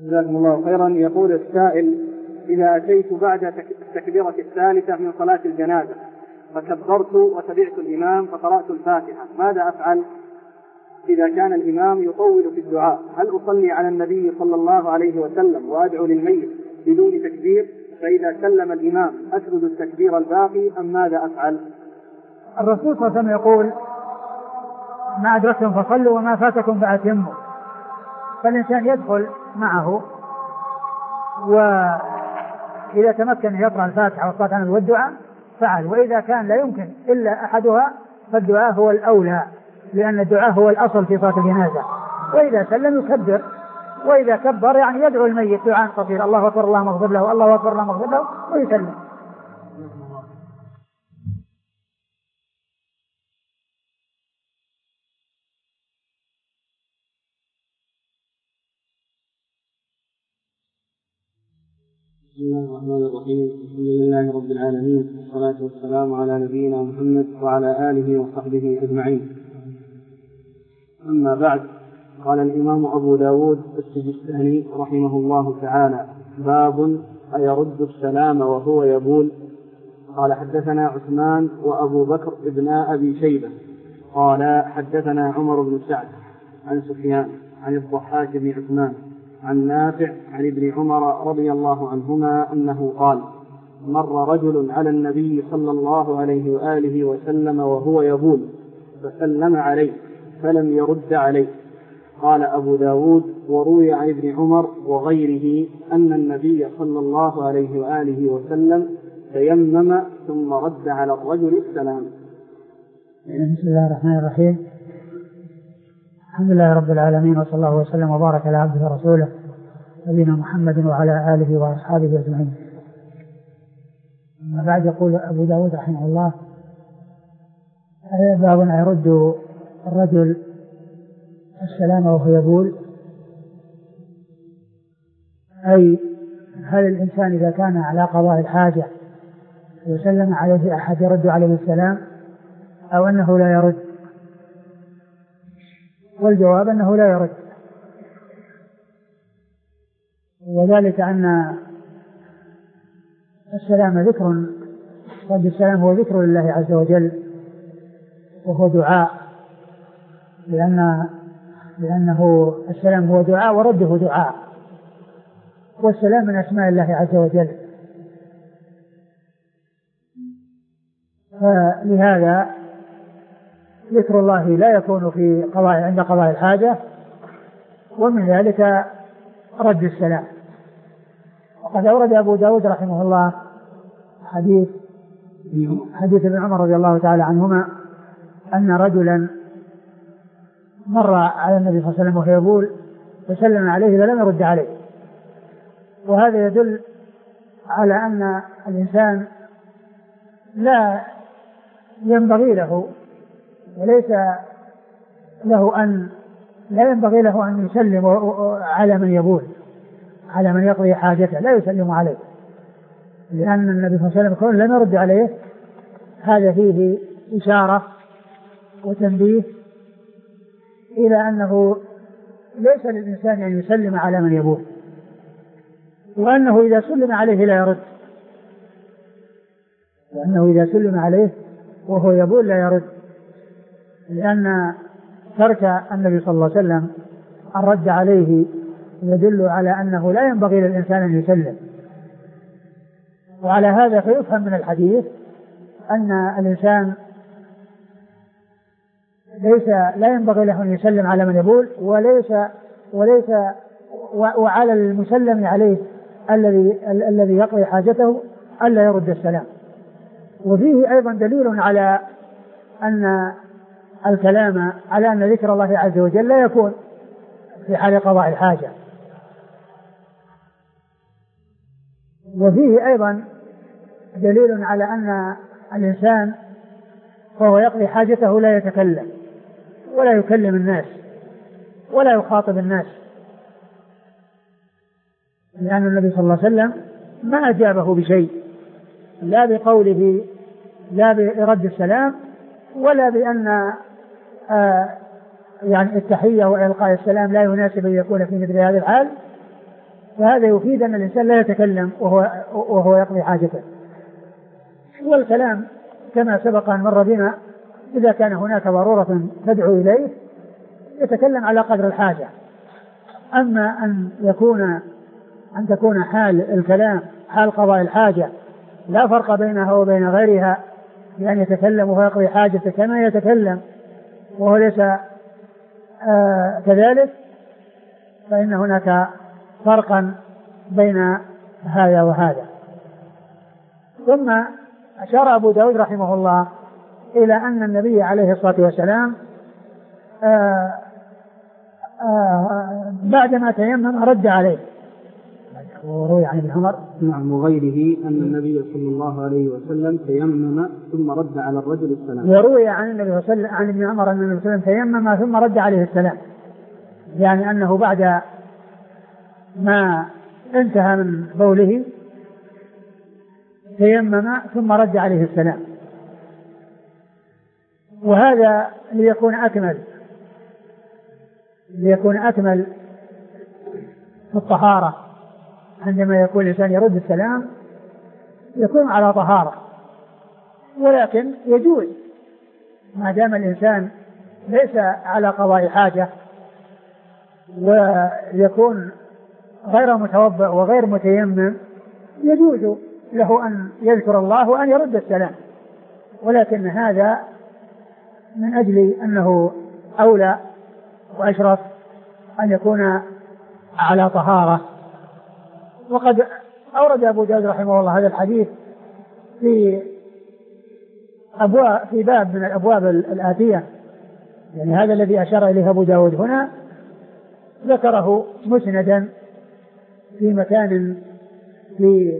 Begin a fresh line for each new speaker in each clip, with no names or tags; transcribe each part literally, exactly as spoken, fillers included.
جزاكم الله خيرا. يقول السائل: إذا أتيت بعد التكبيرة الثالثة من صلاة الجنازة فكبرت وتبعت الإمام فقرأت الفاتحة، ماذا أفعل إذا كان الإمام يطول في الدعاء؟ هل أصلي على النبي صلى الله عليه وسلم وأدعو للميت بدون تكبير؟ فإذا سلم الإمام أسجد التكبير الباقي أم ماذا أفعل؟
الرسول صلى الله عليه وسلم يقول: ما أدركتم فصلوا وما فاتكم فأتموا. فالإنسان يدخل معه، وإذا تمكن يقرأ الفاتحة والصلاة على النبي والدعاء فعل، وإذا كان لا يمكن إلا أحدها فالدعاء هو الأولى، لأن الدعاء هو الأصل في صلاة الجنازة. وإذا سلم يكبر، وإذا كبر يعني يدعو الميت دعاء قصير: الله أكبر اللهم اغفر له، الله أكبر اللهم اغفر له، ويسلم.
بسم الله الرحمن الرحيم. الحمد لله رب العالمين، والصلاة والسلام على نبينا محمد وعلى آله وصحبه أجمعين. أما بعد، قال الإمام أبو داود السجستاني رحمه الله تعالى: باب أيرد السلام وهو يبول. قال: حدثنا عثمان وأبو بكر ابن أبي شيبة قال: حدثنا عمر بن سعد عن سفيان عن الضحاك بن عثمان عن نافع عن ابن عمر رضي الله عنهما أنه قال: مر رجل على النبي صلى الله عليه وآله وسلم وهو يبول فسلم عليه فلم يرد عليه. قال أبو داود: وروي عن ابن عمر وغيره أن النبي صلى الله عليه وآله وسلم تيمم ثم رد على الرجل السلام.
بسم الله الرحمن الرحيم. الحمد لله رب العالمين، وصلى الله وسلم وبارك على عبده ورسوله نبينا محمد وعلى آله وأصحابه أجمعين. أما بعد، يقول أبو داود رحمه الله: باب يرد الرجل السلام وهو يبول، أي هل الإنسان إذا كان على قضاء الحاجة وسلم عليه أحد يرد عليه السلام أو أنه لا يرد؟ والجواب أنه لا يرد، وذلك أن السلام ذكر، رد السلام هو ذكر لله عز وجل وهو دعاء، لأن لأنه السلام هو دعاء ورده دعاء، والسلام من أسماء الله عز وجل. فلهذا ذكر الله لا يكون في قضاء عند قضاء الحاجة، ومن ذلك رد السلام. وقد أورد أبو داود رحمه الله حديث حديث ابن عمر رضي الله تعالى عنهما أن رجلا مر على النبي صلى الله عليه وسلم وهو يبول فسلم عليه فلم يرد عليه، وهذا يدل على أن الإنسان لا ينبغي له وليس له أن لا ينبغي له أن يسلم على من يبول، على من يقضي حاجته لا يسلم عليه، لأن النبي صلى الله عليه وسلم لم يرد عليه. هذا فيه إشارة وتنبيه إلى أنه ليس للإنسان أن يسلم على من يبول، وأنه إذا سلم عليه لا يرد، وأنه إذا سلم عليه وهو يبول لا يرد، لأن ترك النبي صلى الله عليه وسلم الرد عليه يدل على أنه لا ينبغي للإنسان أن يسلم. وعلى هذا فيفهم من الحديث أن الإنسان ليس لا ينبغي له أن يسلم على من يبول، وليس وليس وعلى المسلم عليه الذي الذي يقضي حاجته ألا يرد السلام. وفيه أيضا دليل على أن الكلام على أن ذكر الله عز وجل لا يكون في حال قضاء الحاجة. وفيه أيضا دليل على أن الإنسان وهو يقضي حاجته لا يتكلم ولا يكلم الناس ولا يخاطب الناس، لأن النبي صلى الله عليه وسلم ما أجابه بشيء، لا بقوله لا برد السلام ولا بأن آه يعني التحية وإلقاء السلام لا يناسب أن يكون في مثل هذه الحال، فهذا يفيد أن الإنسان لا يتكلم وهو, وهو يقضي حاجته. والكلام كما سبق أن مر بنا إذا كان هناك ضرورة تدعو إليه يتكلم على قدر الحاجة. أما أن يكون أن تكون حال الكلام حال قضاء الحاجة لا فرق بينها وبين غيرها، بأن يتكلم وهو يقضي حاجته كما يتكلم وهو ليس آه كذلك، فإن هناك فرقا بين هذا وهذا. ثم أشار أبو داود رحمه الله إلى أن النبي عليه الصلاة والسلام آه آه بعدما تيمم رد عليه. وروي عن ابن عمر
نعم وغيره أن النبي صلى الله عليه وسلم تيمم ثم رد على الرجل السلام.
وروي عن النبي صلى الله عليه وسلم عن ابن عمر أن النبي صلى الله عليه وسلم تيمم ثم رد عليه السلام، يعني أنه بعد ما انتهى من بوله تيمم ثم رد عليه السلام. وهذا ليكون أكمل ليكون أكمل في الطهارة. عندما يكون الإنسان يرد السلام يكون على طهارة، ولكن يجوز ما دام الإنسان ليس على قضاء حاجة ويكون غير متوضئ وغير متيمم يجوز له أن يذكر الله وأن يرد السلام، ولكن هذا من أجل أنه أولى وأشرف أن يكون على طهارة. وقد أورد أبو داود رحمه الله هذا الحديث في أبواب في باب من الأبواب الآتية، يعني هذا الذي أشار إليه أبو داود هنا ذكره مسندا في مكان في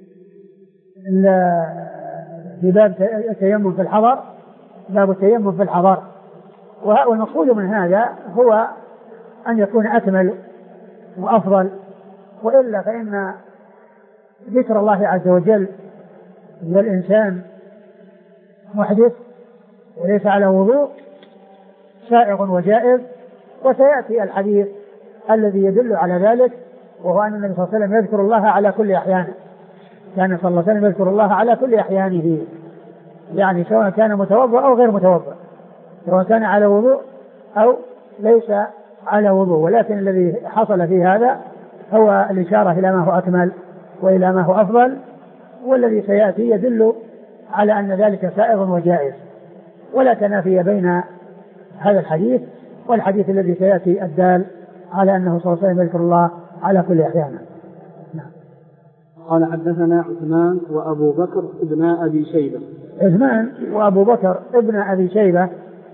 في باب التيمم في الحضر، باب التيمم في الحضر. والمقصود من هذا هو أن يكون أكمل وأفضل، وإلا فإن ذكر الله عز وجل والإنسان محدث وليس على وضوء سائغ وجائز. وسيأتي الحديث الذي يدل على ذلك، وهو أن النبي صلى الله عليه وسلم يذكر الله على كل أحيانه، كان صلى الله عليه وسلم يذكر الله على كل أحيانه، يعني سواء كان متوضئ أو غير متوضئ، سواء كان على وضوء أو ليس على وضوء. ولكن الذي حصل في هذا هو الإشارة إلى ما هو أكمل وإلى ما هو أفضل، والذي سيأتي يدل على أن ذلك سائغ وجائز، ولا تنافي بين هذا الحديث والحديث الذي سيأتي الدال على أنه صلى الله عليه وسلم يذكر الله على كل أحيانه. نعم.
قال حدثنا عثمان وأبو بكر ابن أبي شيبة.
عثمان وأبو بكر ابن أبي شيبة،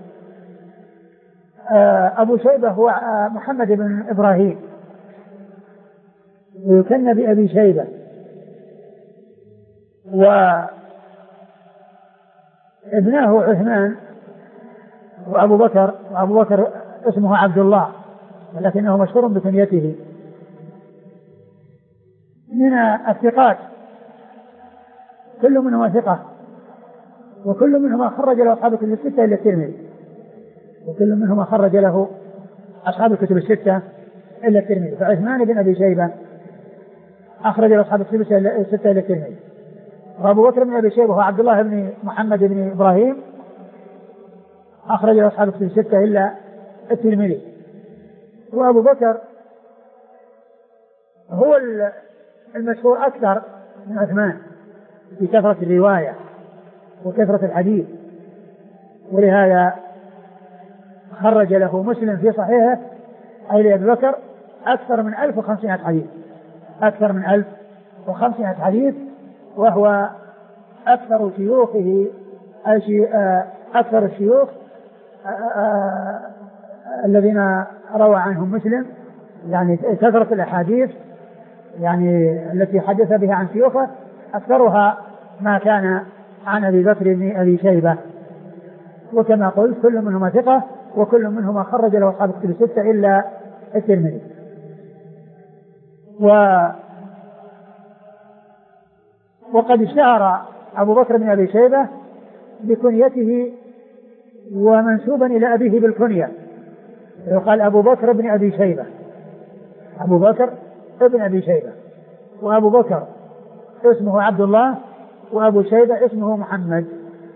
أبو شيبة هو محمد بن إبراهيم ويكنى بأبي شيبة، وابناه عثمان وأبو بكر، وأبو بكر اسمه عبد الله ولكنه مشهور بكنيته، من الثقات كل منهما ثقة، وكل منهما خرج له أصحاب الكتب الستة إلا الترمذي، وكل منهما خرج له أصحاب الكتب الستة إلا الترمذي. فعثمان بن أبي شيبة أخرج له أصحاب الكتب الستة إلا الترمذي، وأبو بكر بن أبي شيبة هو عبد الله بن محمد بن إبراهيم أخرج له أصحاب الكتب الستة إلا الترمذي. وأبو بكر هو المشهور أكثر من عثمان في كثرة الرواية وكثرة الحديث، ولهذا خرج له مسلم في صحيحه أي لأبي بكر أكثر من ألف وخمسمائة حديث، أكثر من ألف وخمسمائة حديث، وهو أكثر شيوخه أكثر الشيوخ الذين روى عنهم مسلم، يعني كثرة الأحاديث يعني التي حدث بها عن شيوخه أكثرها ما كان عن أبي بكر بن أبي شيبة. وكما قلت كل منهما ثقة، وكل منهما خرج له أصحاب الكتب الستة إلا الترمذي. و وقد اشتهر أبو بكر بن أبي شيبة بكنيته ومنسوبا إلى أبيه بالكنية، يقال أبو بكر بن أبي شيبة، أبو بكر ابن أبي شيبة، وأبو بكر اسمه عبد الله، وأبو شيبة اسمه محمد.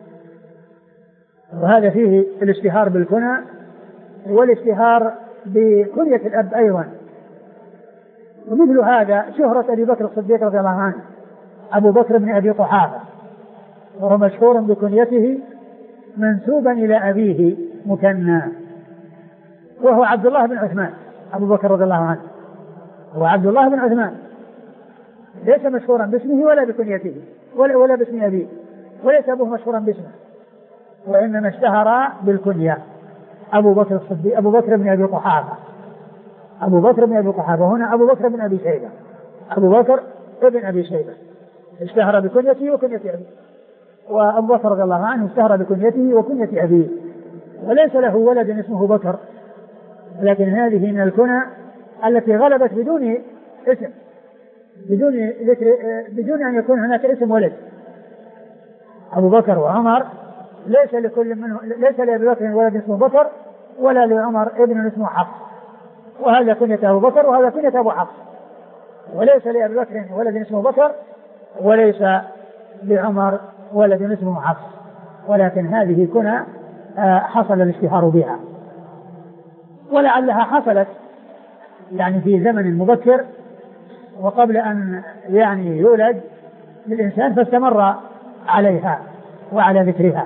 وهذا فيه الاشتهار بالكنى والاشتهار بكنية الأب أيضا. ومثل هذا شهرة أبي بكر الصديق رضي الله عنه أبو بكر بن أبي قحافة، وهو مشهور بكنيته منسوبا إلى أبيه مكنى، وهو عبد الله بن عثمان. أبو بكر رضي الله عنه هو عبد الله بن عثمان، ليس مشهورا باسمه ولا بكنيته ولا, ولا باسم أبيه، وليس أبوه مشهورا باسمه، وإنما اشتهر بالكنية أبو بكر الصديق أبو بكر بن أبي قحافة. أبو بكر بن أبي قحافة هنا أبو بكر بن أبي شيبة، أبو بكر ابن أبي شيبة اشتهر بكنيته وكنية أبيه، وأبو بكر رضي الله عنه اشتهر بكنيته وكنية أبيه، وليس له ولد اسمه بكر، لكن هذه من الكنى التي غلبت بدون اسم، بدون ذكر، بدون أن يكون هناك اسم ولد. أبو بكر وعمر ليس لكل منه، ليس لأبي بكر ولد اسمه بكر، ولا لعمر ابن اسمه حفص، وهذا كنية أبو بكر وهذا كنية أبو حفص، وليس لأبي بكر ولد اسمه بكر، وليس لعمر ولد اسمه حفص، ولكن هذه كنى حصل الاشتهار بها، ولعلها حصلت يعني في زمن مبكر وقبل أن يعني يولد للإنسان، فاستمر عليها وعلى ذكرها.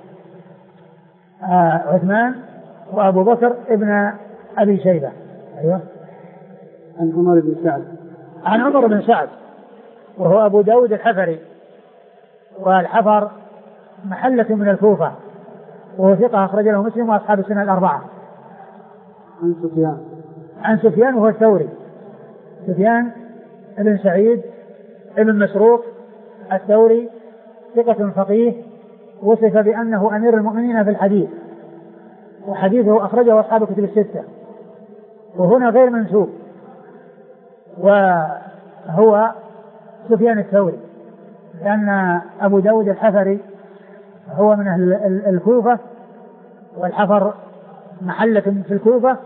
آه عثمان وأبو بكر ابن أبي شيبة. أيوة.
عن عمر بن سعد
عن عمر بن سعد وهو أبو داود الحفري، والحفر محلة من الكوفة، وهو ثقة أخرج له مسلم وأصحاب السنة الأربعة.
عن سفيان
عن سفيان وهو الثوري، سفيان ابن سعيد ابن مسروق الثوري، ثقة فقيه، وصف بأنه أمير المؤمنين في الحديث، وحديثه أخرجه أصحاب الكتب الستة، وهنا غير منسوب، وهو سفيان الثوري، لأن أبو داود الحفري هو من أهل الكوفة، والحفر محلة في الكوفة،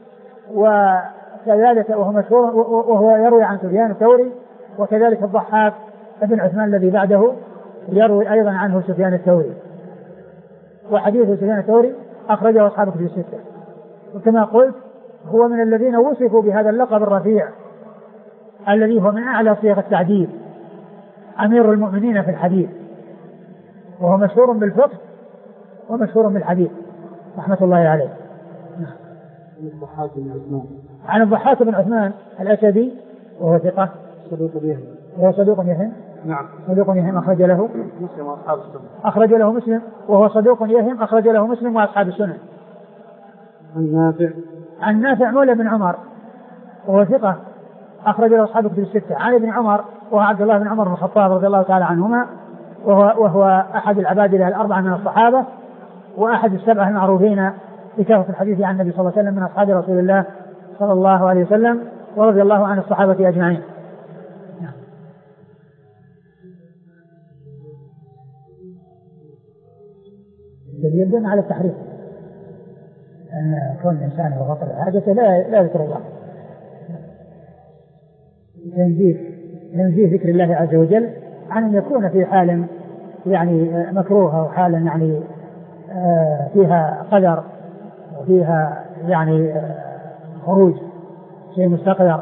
وكذلك وهو مشهور وهو يروي عن سفيان الثوري، وكذلك الضحاك ابن عثمان الذي بعده يروي أيضا عنه سفيان الثوري، وحديث سفيان الثوري أخرجه أصحاب الكتب الستة. وكما قلت هو من الذين وصفوا بهذا اللقب الرفيع الذي هو من أعلى صيغ التعديل، أمير المؤمنين في الحديث، وهو مشهور بالفقه ومشهور بالحديث رحمة الله عليه.
الضحاك بن عثمان
عن الضحاك بن عثمان الأسدي وهو ثقة
صدوق يهم
وهو صدوق يهم
نعم
صدوق يهم أخرج له
مسلم وأصحاب السنة
أخرج له مسلم وهو صدوق يهم أخرج له مسلم وأصحاب السنة.
عن نافع
عن نافع مولى بن عمر وهو ثقة أخرج له أصحاب الكتب الستة. عن ابن عمر وهو عبد الله بن عمر بن الخطاب رضي الله تعالى عنهما، وهو, وهو أحد العبادلة الأربعة من الصحابة، وأحد السبعة المعروفين بكثرة الحديث عن النبي صلى الله عليه وسلم من أصحاب رسول الله صلى الله عليه وسلم، ورضي الله عن الصحابة أجمعين. يدل على التحريف، أن كون الإنسان وغفر حاجته لا لا يذكر الله، ينزيه ينزيه ذكر الله عز وجل عن أن يكون في حال يعني مكروه أو حال يعني فيها قدر وفيها يعني خروج شيء مستقدر.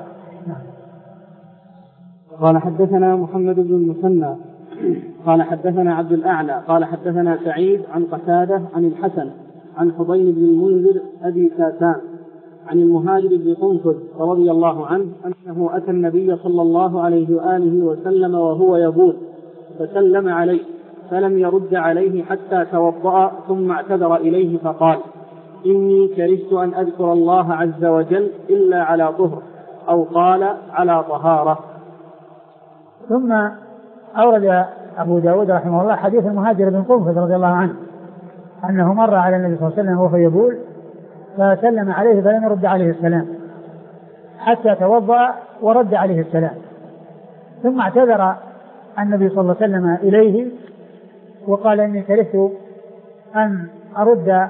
قال حدثنا محمد بن المثنى قال حدثنا عبد الأعلى قال حدثنا سعيد عن قتادة عن الحسن عن حضين بن المنذر أبي كاسان عن المهاجر بن قنفذ رضي الله عنه أنه أتى النبي صلى الله عليه وآله وسلم وهو يبول فسلم عليه فلم يرد عليه حتى توضأ، ثم اعتذر إليه فقال: إني كرهت أن أذكر الله عز وجل إلا على طهر، أو قال على طهارة.
ثم أورد أبو داود رحمه الله حديث المهاجر بن قنفذ رضي الله عنه أنه مر على النبي صلى الله عليه وسلم وهو يبول فسلم عليه فلم يرد عليه السلام حتى توضأ ورد عليه السلام، ثم اعتذر النبي صلى الله عليه وسلم إليه وقال: إني كرهت أن أرد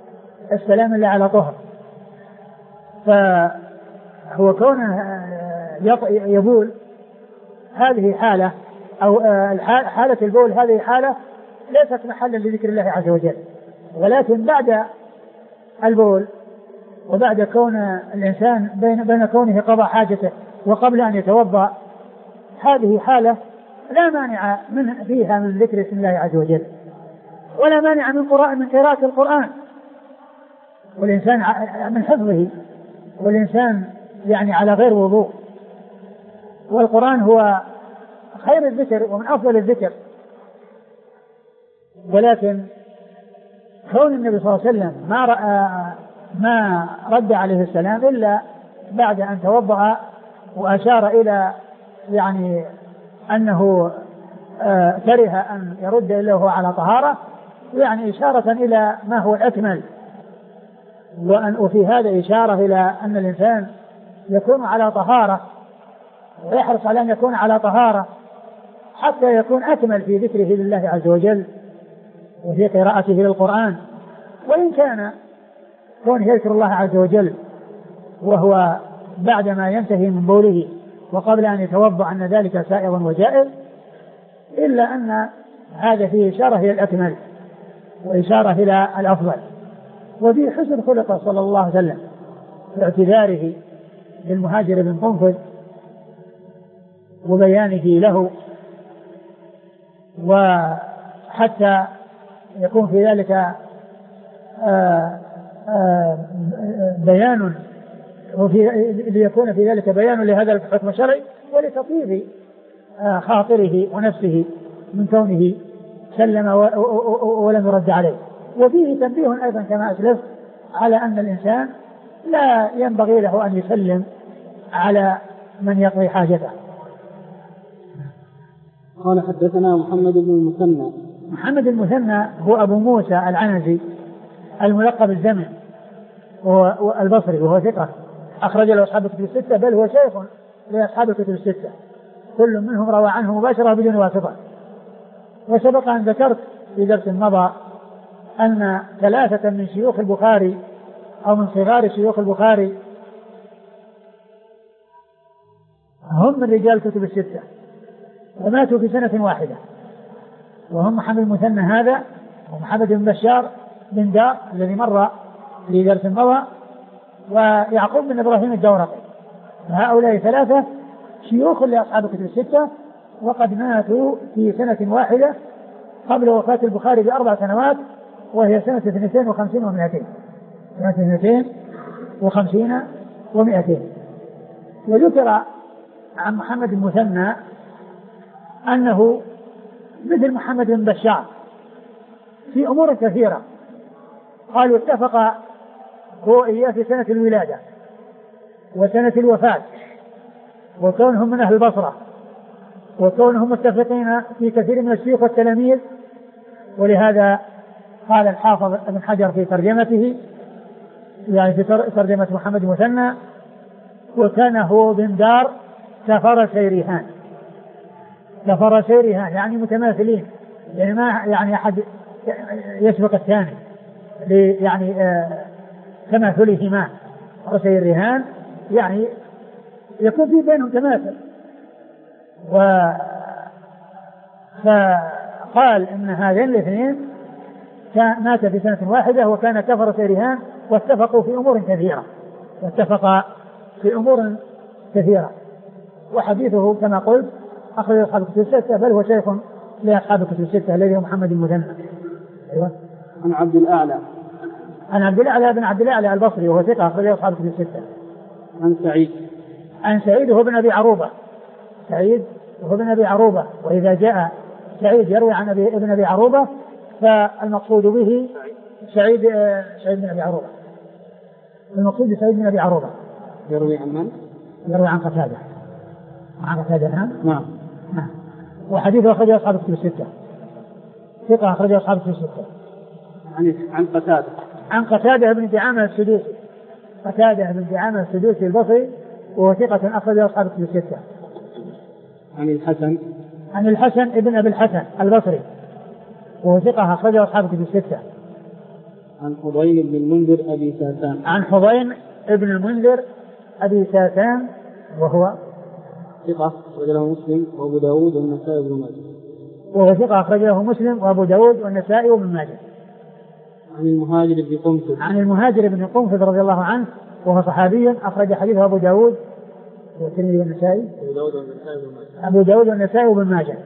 السلام إلا على طهر. فهو كونه يبول هذه حالة أو حالة البول هذه حالة ليست محلا لذكر الله عز وجل، ولكن بعد البول وبعد كون الإنسان بين, بين كونه قضى حاجته وقبل أن يتوضأ هذه حالة لا مانع من فيها من ذكر اسم الله عز وجل، ولا مانع من قراءة من قراءة القرآن والإنسان من حفظه، والإنسان يعني على غير وضوء، والقرآن هو خير الذكر ومن أفضل الذكر. ولكن كون النبي صلى الله عليه وسلم ما رأى ما رد عليه السلام إلا بعد أن توضأ وأشار إلى يعني أنه آه كره أن يرد إلا وهو على طهارة، يعني إشارة إلى ما هو الأكمل، وأن وفي هذا إشارة إلى أن الإنسان يكون على طهارة ويحرص على أن يكون على طهارة حتى يكون أكمل في ذكره لله عز وجل وفي قراءته للقرآن. وإن كان كون يذكر الله عز وجل وهو بعدما ينتهي من بوله وقبل أن يتوضأ أن ذلك سائغ وجائز، إلا أن هذا فيه إشارة إلى الأكمل وإشارة إلى الأفضل، وفي حسن خلقه صلى الله عليه وسلم باعتذاره للمهاجر بن قنفذ وبيانه له، وحتى يكون في ذلك آآ آآ بيان وفي ليكون في ذلك بيان لهذا الحكم الشرعي ولتطيب خاطره ونفسه من كونه سلم ولم يرد عليه. وفيه تنبيه أيضا كما أسلف على أن الإنسان لا ينبغي له أن يسلم على من يقضي حاجته.
قال حدثنا محمد بن المثنى.
محمد المثنى هو أبو موسى العنزي الملقب الزمن والبصري، وهو ثقة أخرج له أصحاب الكتب الستة، بل هو شيخ لأصحاب الكتب الستة، كل منهم روى عنه مباشرة بدون واسطة. وسبق أن ذكرت في درس مضى أن ثلاثة من شيوخ البخاري أو من صغار شيوخ البخاري هم من رجال الكتب الستة وماتوا في سنة واحدة، وهم محمد المثنى هذا ومحمد بن بشار بن دار الذي مر في درس مضى ويعقوب بن إبراهيم الدورقي. هؤلاء ثلاثة شيوخ لأصحاب الكتب الستة وقد ماتوا في سنة واحدة قبل وفاة البخاري بأربع سنوات، وهي سنة اثنتين وخمسين ومائتين سنة اثنتين وخمسين ومائتين. وذكر عن محمد المثنى أنه مثل محمد بن بشار في أمور كثيرة، قالوا اتفق هو إياه في سنة الولادة وسنة الوفاة وكونهم من أهل البصرة وكونهم متفقين في كثير من الشيوخ والتلاميذ. ولهذا قال الحافظ ابن حجر في ترجمته يعني في ترجمة محمد المثنى وكان هو بن دار كفرسي رهان. كفرسي رهان يعني متماثلين، يعني ما يعني أحد يسبق الثاني يعني آه تماثلهما. فرسي الرهان يعني يكون في بينهم تماثل. و فقال إن هذين الاثنين مات في سنة واحدة وكان كفرسي رهان واتفقوا في أمور كثيرة واتفقا في أمور كثيرة. وحديثه كما قلت أخرج أصحاب الكتب الستة، بل هو شيخ لأصحاب الكتب الستة الذي هو محمد المثنى. أيوة.
عن عبد الأعلى
عن عبد الأعلى بن عبد الأعلى البصري وهو ثقة أخرج أصحاب الكتب الستة.
عن سعيد
عن سعيد هو بن أبي عروبة. سعيد هو بن أبي عروبة، وإذا جاء سعيد يروي عن أبي ابن أبي عروبة فالمقصود به سعيد سعيد بن أبي عروبة. المقصود بسعيد بن أبي عروبة
يروي عن من؟
يروي عن قتادة. عن قتادة نعم.
نعم.
نعم. وحديثه أخرج أصحاب الكتب الستة. ثقة أخرج أصحاب الكتب الستة.
عن عن قتادة.
عن قتادة بن دعامة السدوسي. قتادة بن دعامة السدوسي البصري وهو ثقة أخرج أصحاب الكتب الستة.
عن الحسن.
عن الحسن ابن أبي الحسن البصري وهو ثقة أخرج أصحاب الكتب الستة.
عن حضين بن المنذر أبي ساسان.
عن حضين ابن المنذر أبي ساسان وهو
ثقة أخرج له مسلم وأبو داود والنسائي وابن ماجه.
وهو ثقة أخرج له مسلم وأبو داود والنسائي وابن ماجه.
عن المهاجر بن قنفذ
عن المهاجر بن قنفذ رضي الله عنه وهو صحابي أخرج حديثه أبو داود والترمذي والنسائي
أبو داود والنسائي وابن ماجه.
أبو داود والنسائي وابن ماجه.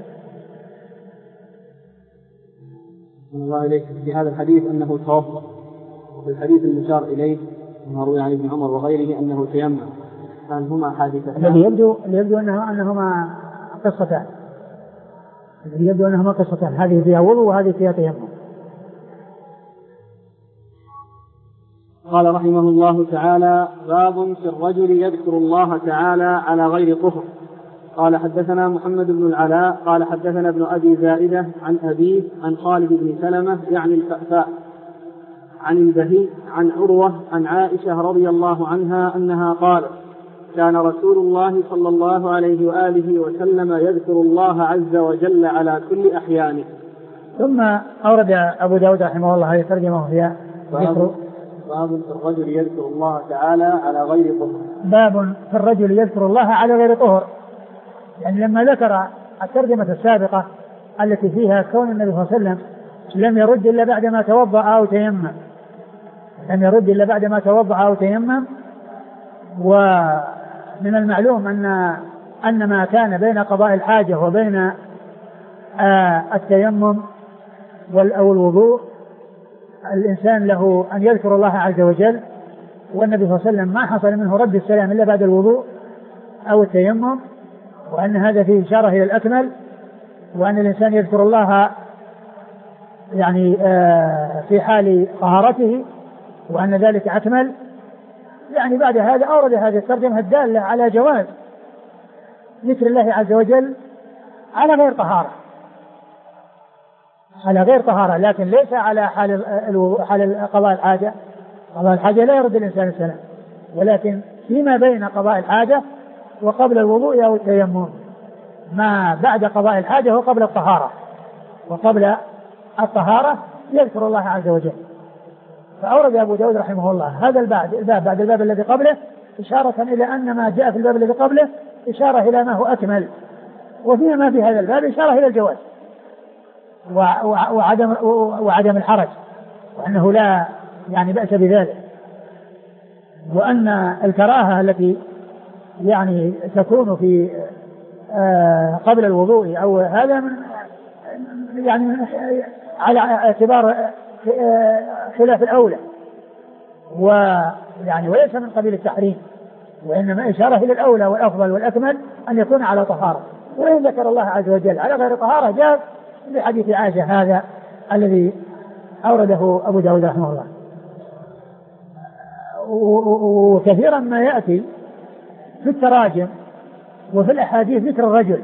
الله إليك في هذا الحديث أنه توضأ، وفي الحديث المشار إليه ما روي عن ابن عمر وغيره أنه تيمم، هل هما حادثتان؟
الذي يبدو يبدو أنه أنهما قصتان الذي يبدو أنهما قصتان هذه فيها وضوء وهذه فيها تيمم.
قال رحمه الله تعالى: باب في الرجل يذكر الله تعالى على غير طهر. قال حدثنا محمد بن العلاء قال حدثنا ابن أبي زائدة عن أبيه عن خالد بن سلمة يعني الفأفاء عن البهي عن عروة عن عائشة رضي الله عنها أنها قالت: كان رسول الله صلى الله عليه وآله وسلم يذكر الله عز وجل على كل أحيانه.
ثم أورد أبو داود رحمه الله هذه الترجمة فيها ذكر
باب في الرجل يذكر الله تعالى على غير طهر.
باب في الرجل يذكر الله على غير طهر، يعني لما ذكر الترجمة السابقة التي فيها كون النبي صلى الله عليه وسلم لم يرد إلا بعدما توضأ أو تيمم لم يرد إلا بعدما توضأ أو تيمم ومن المعلوم أن أن ما كان بين قضاء الحاجة وبين آه التيمم أو الوضوء الإنسان له أن يذكر الله عز وجل، والنبي صلى الله عليه وسلم ما حصل منه رد السلام إلا بعد الوضوء أو التيمم، وأن هذا فيه إشارة إلى الأكمل، وأن الإنسان يذكر الله يعني آه في حال طهارته وأن ذلك أكمل. يعني بعد هذا أورد هذه الترجمة الدالة على جواز ذكر الله عز وجل على غير طهارة على غير طهارة لكن ليس على حال حال قضاء الحاجة. قضاء الحاجة لا يرد الإنسان السلام، ولكن فيما بين قضاء الحاجة وقبل الوضوء أو التيمم، ما بعد قضاء الحاجة وقبل الطهارة وقبل الطهارة يذكر الله عز وجل. فأورد أبو داود رحمه الله هذا الباب الباب بعد الباب الذي قبله إشارة إلى أن ما جاء في الباب الذي قبله إشارة إلى ما هو أكمل، وفيما ما في هذا الباب إشارة إلى الجواز وعدم وعدم الحرج، وأنه لا يعني بأس بذلك، وأن الكراهة التي يعني تكون في قبل الوضوء أو هذا من يعني على اعتبار خلاف الأولى، ويعني وليس من قبيل التحريم، وإنما إشارة إلى الأولى والأفضل والأكمل أن يكون على طهارة. وإن ذكر الله عز وجل على غير طهارة جاء بحديث عائشة هذا الذي أورده أبو داود رحمه الله. وكثيرا ما يأتي في التراجم وفي الأحاديث ذكر الرجل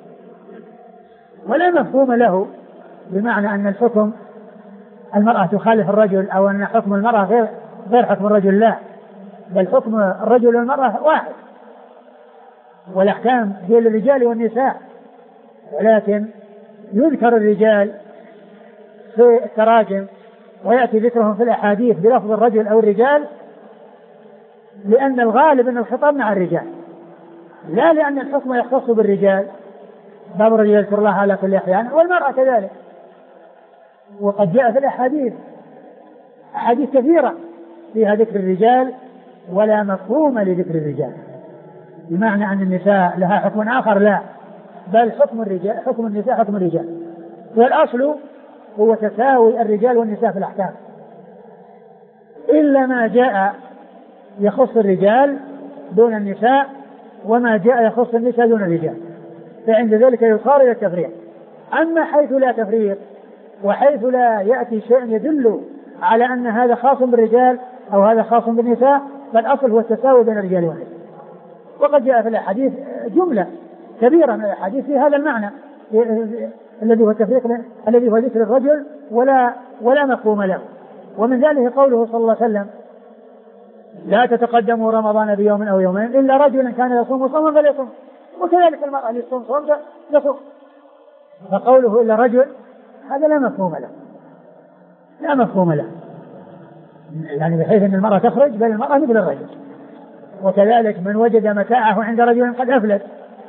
ولا مفهوم له، بمعنى أن الحكم المرأة تخالف الرجل أو أن حكم المرأة غير غير حكم الرجل، لا، بل حكم الرجل والمرأة واحد، والأحكام هي للرجال والنساء، ولكن يذكر الرجال في التراجم ويأتي ذكرهم في الأحاديث بلفظ الرجل أو الرجال، لأن الغالب أن الخطاب مع الرجال، لا لأن الحكم يختص بالرجال. باب الرجل يذكر الله على كل أحيان، والمرأة كذلك. وقد جاء في الأحاديث أحاديث كثيرة فيها ذكر الرجال ولا مفهوم لذكر الرجال، بمعنى أن النساء لها حكم آخر، لا، بل حكم الرجال حكم النساء حكم الرجال، والأصل هو تساوي الرجال والنساء في الأحكام، إلا ما جاء يخص الرجال دون النساء وما جاء يخص النساء دون الرجال، فعند ذلك يصار إلى التفريق. أما حيث لا تفريق وحيث لا يأتي شيء يدل على أن هذا خاص بالرجال أو هذا خاص بالنساء، فالأصل هو التساوي بين الرجال والنساء. وقد جاء في الأحاديث جملة كبيرة من الأحاديث في هذا المعنى الذي هو التفريق الذي هو ذكر الرجل ولا ولا مفهوم له. ومن ذلك قوله صلى الله عليه وسلم: لا تتقدموا رمضان بيوم أو يومين إلا رجلا كان يصوم صوما فليصوم، وكذلك المرأة اللي تصوم صوم تصوم. فقوله إلا رجل هذا لا مفهوم له لا مفهوم له يعني بحيث أن المرأة تخرج، بل المرأة مثل الرجل. وكذلك من وجد متاعه عند رجل قد أفلت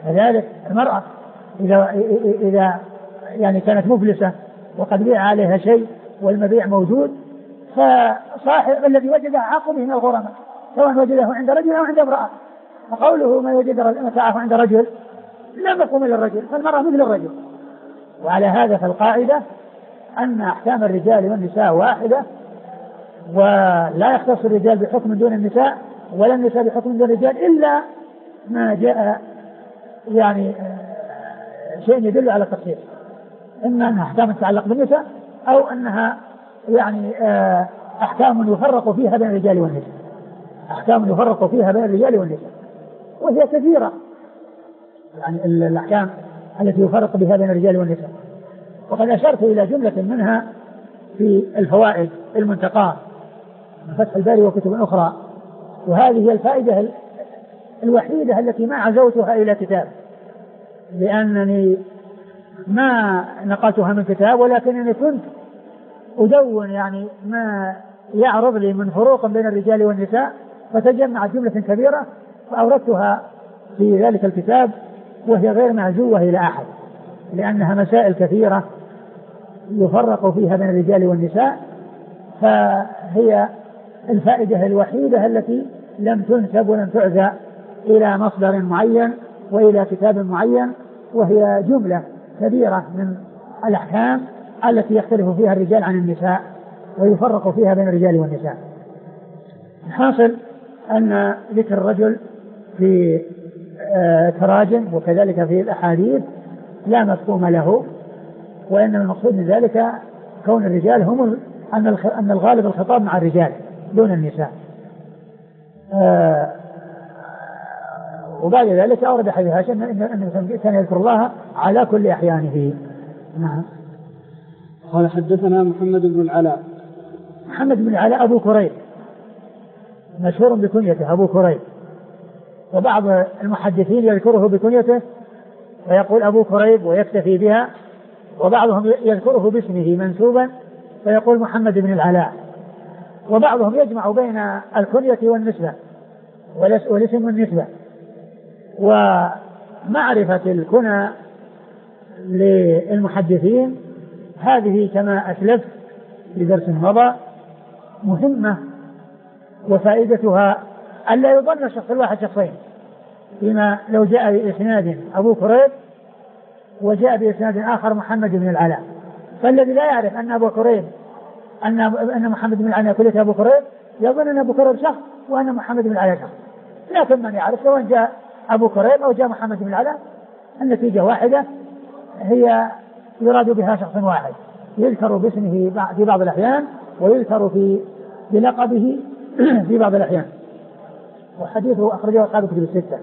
كذلك المرأة إذا إذا يعني كانت مفلسة وقد بيع عليها شيء والمبيع موجود، فصاحب الذي وجده حق به من الغرماء، سواء وجده عند رجل أو عند امرأة. فقوله ما وجد متاعه عند رجل لا مفهوم للرجل، فالمرأة مثل الرجل. وعلى هذا فالقاعدة أن أحكام الرجال والنساء واحدة، ولا يختص الرجال بحكم دون النساء ولا النساء بحكم دون الرجال إلا ما جاء يعني شيء يدل على التخصيص، إما أنها أحكام تتعلق بالنساء أو أنها يعني أحكام يفرق فيها بين الرجال والنساء، أحكام يفرق فيها بين الرجال والنساء، وهي كثيرة يعني الأحكام التي يفرق بها بين الرجال والنساء. وقد أشرت إلى جملة منها في الفوائد المنتقاة من فتح الباري وكتب أخرى، وهذه هي الفائدة الوحيدة التي ما عزوتها إلى كتاب، لأنني ما نقلتها من كتاب، ولكنني كنت أدون يعني ما يعرض لي من فروق بين الرجال والنساء، فتجمعت جملة كبيرة فأوردتها في ذلك الكتاب، وهي غير معزوة إلى أحد، لأنها مسائل كثيرة يفرق فيها بين الرجال والنساء، فهي الفائدة الوحيدة التي لم تنسب ولم تعزى إلى مصدر معين وإلى كتاب معين، وهي جملة كبيرة من الأحكام التي يختلف فيها الرجال عن النساء ويفرق فيها بين الرجال والنساء. الحاصل أن ذكر الرجل في تراجم وكذلك في الأحاديث لا مفهوم له، وإنما المقصود من ذلك كون الرجال هم أن الغالب الخطاب مع الرجال دون النساء. وبعد ذلك أورد حديث هاشم أنه كان يذكر الله على كل أحيانه. نعم.
قال حدثنا محمد بن العلاء.
محمد بن العلاء أبو كريب مشهور بكنيته أبو كريب، وبعض المحدثين يذكره بكنيته ويقول أبو كريب ويكتفي بها، وبعضهم يذكره باسمه منسوبا فيقول محمد بن العلاء، وبعضهم يجمع بين الكنية والنسبة والاسم والنسبة. ومعرفة الكنى للمحدثين هذه كما أسلف لدرس مضى مهمة، وفائدتها ألا يظن الشخص الواحد شخصين، فيما لو جاء بإسناد أبو كريب وجاء بإسناد آخر محمد بن العلاء، فالذي لا يعرف أن أبو كريب أن أن محمد بن العلاء كلية أبو كريب يظن أن أبو كريب شخص وأن محمد بن العلاء شخص، لكن من يعرف سواء جاء أبو كريب أو جاء محمد بن العلاء النتيجة واحدة، هي يراد بها شخص واحد يذكر باسمه في بعض الأحيان ويذكر في بلقبه في بعض الأحيان. وحديثه أخرجه أصحاب الكتب الستة.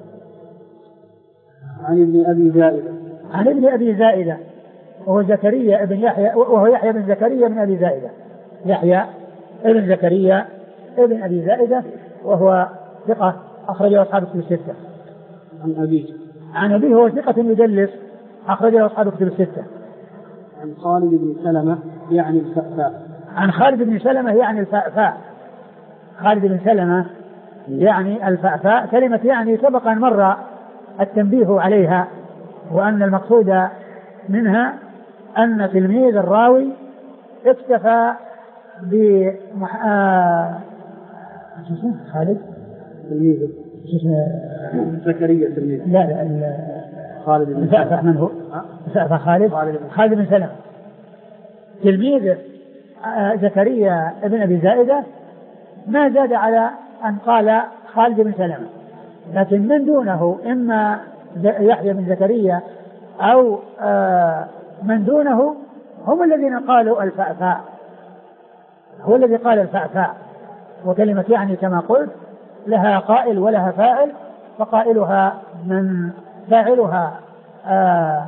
عن ابن أبي زائدة.
عن ابن أبي زائدة وهو زكريا ابن يحيى وهو يحيى بن زكريا بن أبي زائدة، يحيى ابن زكريا ابن أبي زائدة وهو ثقة أخرجه أصحاب الكتب الستة.
عن أبيه.
عن أبيه هو ثقة يدلس أخرجه أصحاب الكتب الستة.
عن خالد بن سلمة يعني الفأفاء.
عن خالد بن سلمة يعني الفأفاء. خالد بن سلمة يعني الفأفاء، كلمة يعني سبق أن مر التنبيه عليها، وأن المقصود منها أن تلميذ الراوي اكتفى بمح... آه... خالد
تلميذه زكريا تلميذ
لا لا ال...
خالد بن
الفأفاء من هو؟ الفأفاء خالد خالد بن سلمة تلميذ آه زكريا ابن أبي زائدة ما زاد على أن قال خالد بن سلمة، لكن من دونه إما يحيى بن زكريا أو آه من دونه هم الذين قالوا الفأفاء، هو الذي قال الفأفاء. وكلمة يعني كما قلت لها قائل ولها فاعل، فقائلها من فاعلها آه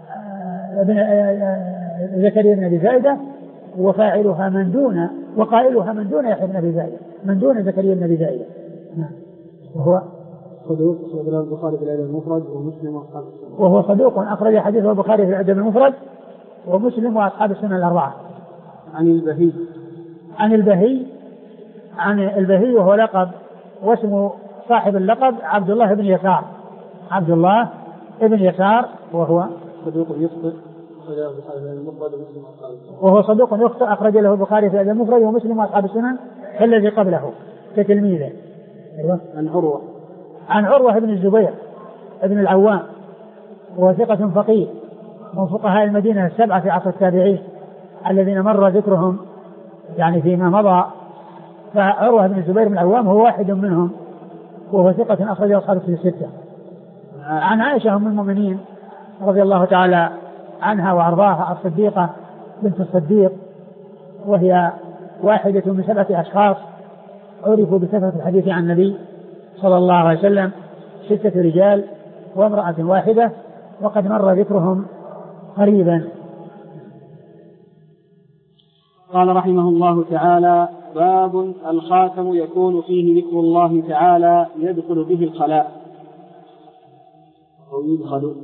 آه زكريا بن أبي زائدة، وفاعلها من دون وقائلها من دون يحيى بن أبي زائدة، من دون زكريا بن أبي زائدة. وهو
صدوق أخرج له البخاري في الأدب المفرد ومسلم وأصحاب السنن.
وهو صدوق أخرج حديثه البخاري في الأدب المفرد ومسلم وأصحاب السنن الأربعة.
عن البهي.
عن البهي عن البهي وهو لقب، واسم صاحب اللقب عبد الله بن يسار، عبد الله ابن يسار وهو
صدوق يخطئ
وهو صدوق يخطئ أخرج له البخاري في المفرد ومسلم وأصحاب السنن الذي قبله كتلميذه.
عن عروة
عن عروة بن الزبير ابن العوام وهو ثقة فقيه من فقهاء المدينة السبعة في عصر التابعين الذين مر ذكرهم يعني فيما مضى. فعروة بن الزبير بن العوام هو واحد منهم وهو ثقة أخرج أصحاب الكتب الستة. عن عائشة أم المؤمنين رضي الله تعالى عنها وأرضاها الصديقة بنت الصديق وهي واحدة من سبعة أشخاص عرفوا بكثرة الحديث عن النبي صلى الله عليه وسلم، ستة رجال وامرأة واحدة وقد مر ذكرهم قريبا.
قال رحمه الله تعالى: باب الخاتم يكون فيه ذكر الله تعالى يدخل به الخلاء أو يدخل.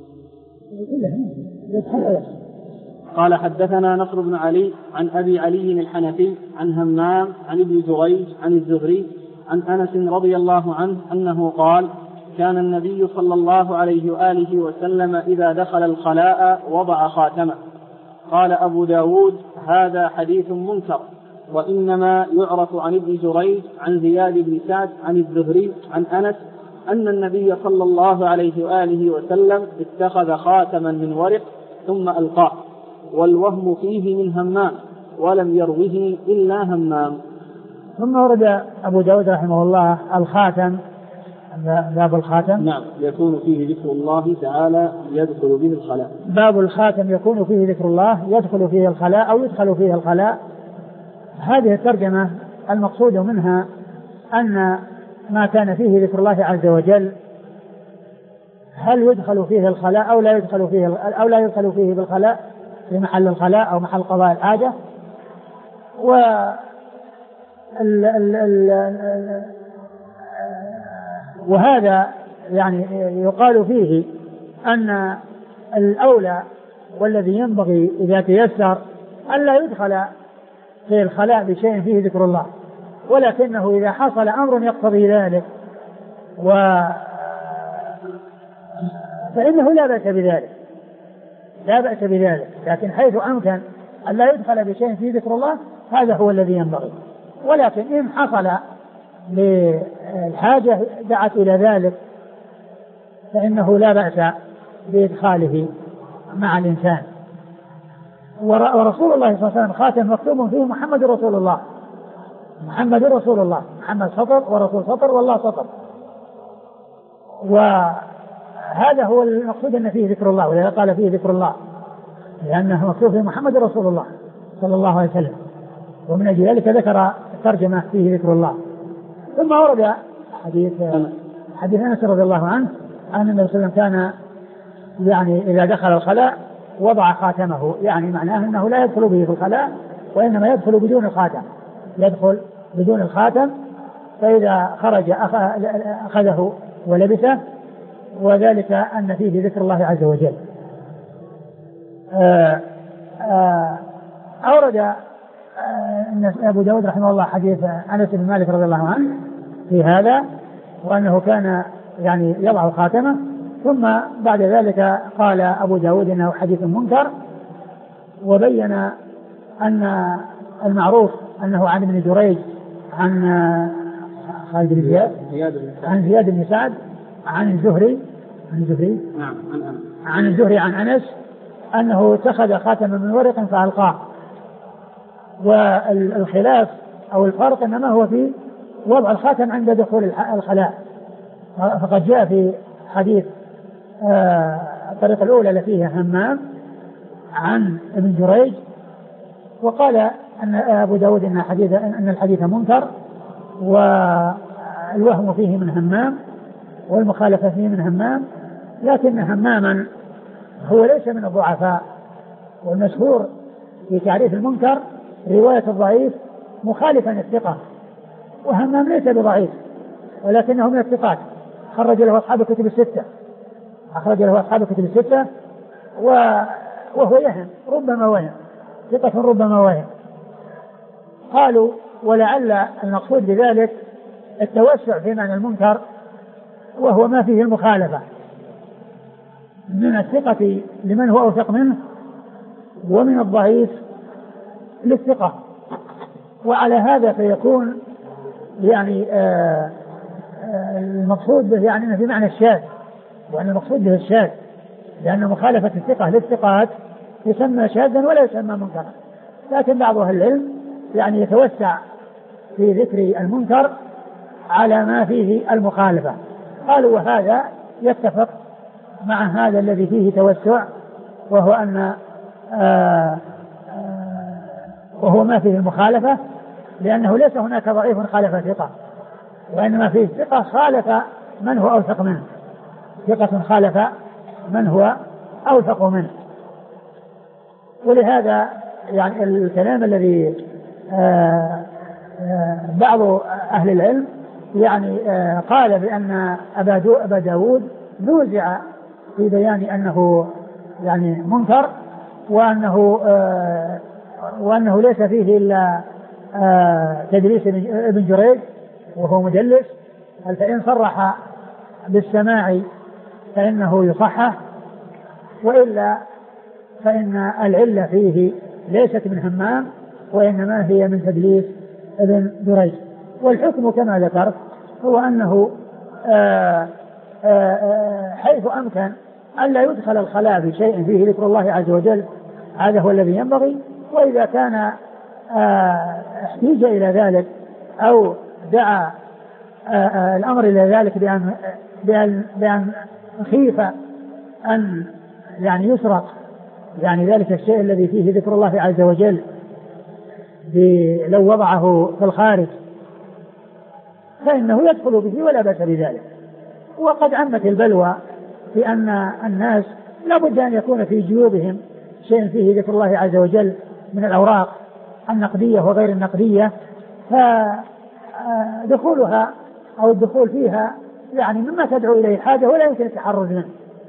قال حدثنا نصر بن علي عن أبي علي الحنفي عن همام عن ابن جريج عن الزهري عن أنس رضي الله عنه أنه قال: كان النبي صلى الله عليه وآله وسلم إذا دخل الخلاء وضع خاتمه. قال أبو داود: هذا حديث منكر، وإنما يعرف عن ابن جريج عن زياد بن سعد عن الزهري عن أنس أن النبي صلى الله عليه وآله وسلم اتخذ خاتما من ورق ثم ألقاه، والوهم فيه من همام ولم يروه إلا همام.
ثم ورد أبو داود رحمه الله الخاتم، باب الخاتم.
نعم، يكون فيه ذكر الله تعالى يدخل به الخلاء.
باب الخاتم يكون فيه ذكر الله يدخل فيه الخلاء أو يدخل فيه الخلاء. هذه الترجمة المقصود منها أن ما كان فيه ذكر الله عز وجل هل يدخل فيه الخلاء أو لا يدخل فيه أو لا يدخل فيه بالخلاء في محل الخلاء أو محل قضاء الحاجة. و ال ال ال وهذا يعني يقال فيه أن الأولى والذي ينبغي إذا تيسر أن لا يدخل في الخلاء بشيء فيه ذكر الله، ولكنه إذا حصل أمر يقتضي ذلك و فإنه لا بأس بذلك لا بأس بذلك لكن حيث أمكن أن لا يدخل بشيء فيه ذكر الله هذا هو الذي ينبغي. ولكن إن حصل للحاجة دعت إلى ذلك فإنه لا بأس بإدخاله مع الإنسان. ورسول الله صلى الله عليه وسلم خاتم مكتوب فيه محمد رسول الله، محمد رسول الله، محمد سطر ورسول سطر والله سطر. وهذا هو المقصود أن فيه ذكر الله، ولذا قال فيه ذكر الله لأنه مكتوب فيه محمد رسول الله صلى الله عليه وسلم، ومن أجل ذلك ذكر الترجمة فيه ذكر الله. ثم ورد حديث حديث أنس رضي الله عنه أن النبي صلى الله عليه وسلم كان يعني إذا دخل الخلاء وضع خاتمه، يعني معناه أنه لا يدخل به في الخلاء وإنما يدخل بدون الخاتم، يدخل بدون الخاتم، فإذا خرج أخذه ولبسه، وذلك أن فيه ذكر الله عز وجل. أورد أبو داود رحمه الله حديث أنس بن مالك رضي الله عنه في هذا، وأنه كان يعني يضع خاتمه. ثم بعد ذلك قال أبو داود إنه حديث منكر، وبين أن المعروف أنه عن ابن جريج عن خالد بن زياد عن زياد بن سعد عن الزهري عن الزهري
نعم
عن الزهري عن أنس أنه اتخذ خاتما من ورق فألقاه. والخلاف أو الفرق إنما هو في وضع الخاتم عند دخول الخلاء، فقد جاء في حديث آه الطريقة الأولى التي فيها همام عن ابن جريج، وقال أن أبو داود إن, حديث أن الحديث منكر والوهم فيه من همام والمخالفة فيه من همام، لكن هماما هو ليس من الضعفاء، والمشهور في تعريف المنكر رواية الضعيف مخالفا الثقة، وهمام ليس بضعيف ولكنه من الثقات، خرج له أصحاب الكتب الستة أخرج له أصحاب الكتب الستة وهو يهم ربما وهم ثقة ربما وهم. قالوا ولعل المقصود بذلك التوسع في معنى المنكر وهو ما فيه المخالفة، من الثقة لمن هو أوثق منه، ومن الضعيف للثقة. وعلى هذا فيكون يعني آه آه المقصود به يعني في معنى الشاذ، وأن المقصود به الشاذ، لأن مخالفة الثقة للثقات يسمى شاذا ولا يسمى منكرا. لكن بعض أهل العلم يعني يتوسع في ذكر المنكر على ما فيه المخالفة، قالوا وهذا يتفق مع هذا الذي فيه توسع، وهو أن آآ آآ وهو ما فيه المخالفة، لأنه ليس هناك ضعيف خالف ثقة، وإنما فيه ثقة خالف من هو أوثق منه، ثقة خالف من هو أوثق منه. ولهذا يعني الكلام الذي آآ آآ بعض أهل العلم يعني قال بأن أبا داود نوزع في بيان أنه يعني منكر، وأنه وأنه ليس فيه إلا تدليس ابن جريج وهو مدلس، فإن صرح بالسماع فإنه يصحح، وإلا فإن العلة فيه ليست من همام، وإنما هي من تدليس ابن جريج. والحكم كما ذكرت هو أنه آآ آآ حيث أمكن ألا يدخل الخلاء بشيء فيه ذكر الله عز وجل، هذا هو الذي ينبغي. وإذا كان احتيج إلى ذلك أو دعا الأمر إلى ذلك بأن, بأن, بأن خيف أن يعني يسرق يعني ذلك الشيء الذي فيه ذكر الله عز وجل لو وضعه في الخارج، فإنه يدخل به ولا بأس بذلك. وقد عمت البلوى في أن الناس لابد أن يكون في جيوبهم شيء فيه ذكر الله عز وجل من الأوراق النقدية وغير النقدية، فدخولها أو الدخول فيها يعني مما تدعو إليه حاجة ولا يمكن التحرز منه.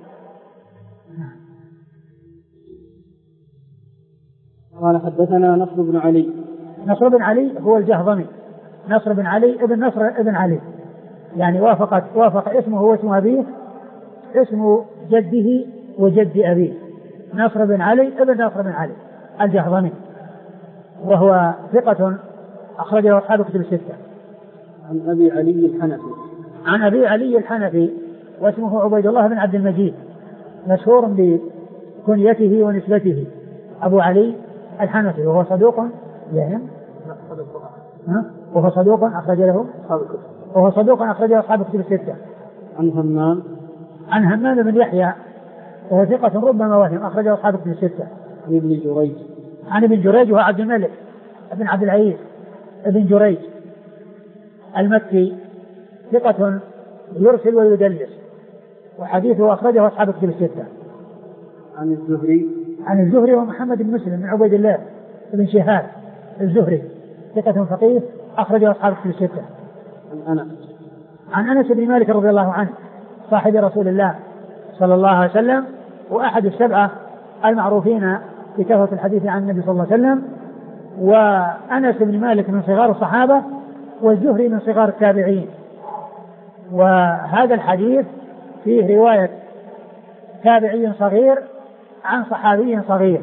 قال حدثنا نصر بن علي.
نصر بن علي هو الجهضمي، نصر بن علي ابن نصر ابن علي، يعني وافقت وافق اسمه واسم أبيه اسم جده وجد أبيه، نصر بن علي ابن نصر بن علي الجهضمي، وهو ثقة أخرجه أصحاب كتب الستة.
عن أبي علي الحنفي.
عن أبي علي الحنفي واسمه عبيد الله بن عبد المجيد، مشهور بكنيته ونسبته، أبو علي الحنفي، وهو صدوق يهم وهو صدوق أخرج له وهو صدوق أخرج له أصحاب كتب الستة.
عن همام
عن همام بن يحيى وهو ثقة ربما وهم، أخرج له أصحاب كتب الستة.
عن ابن جريج.
عن ابن جريج وهو عبد الملك ابن عبد العزيز ابن جريج المكي، ثقة يرسل ويدلس، وحديثه أخرجه أصحاب كتب الستة.
عن الزهري.
عن الزهري ومحمد بن مسلم بن عبيد الله بن شهاب الزهري، ثقة فقيه أخرجه أصحاب كتب الستة.
عن أنس.
عن أنس بن مالك رضي الله عنه صاحب رسول الله صلى الله عليه وسلم، وأحد السبعة المعروفين بكثرة الحديث عن النبي صلى الله عليه وسلم. وأنس بن مالك من صغار الصحابة، والزهري من صغار التابعين. وهذا الحديث فيه رواية تابعي صغير عن صحابي صغير،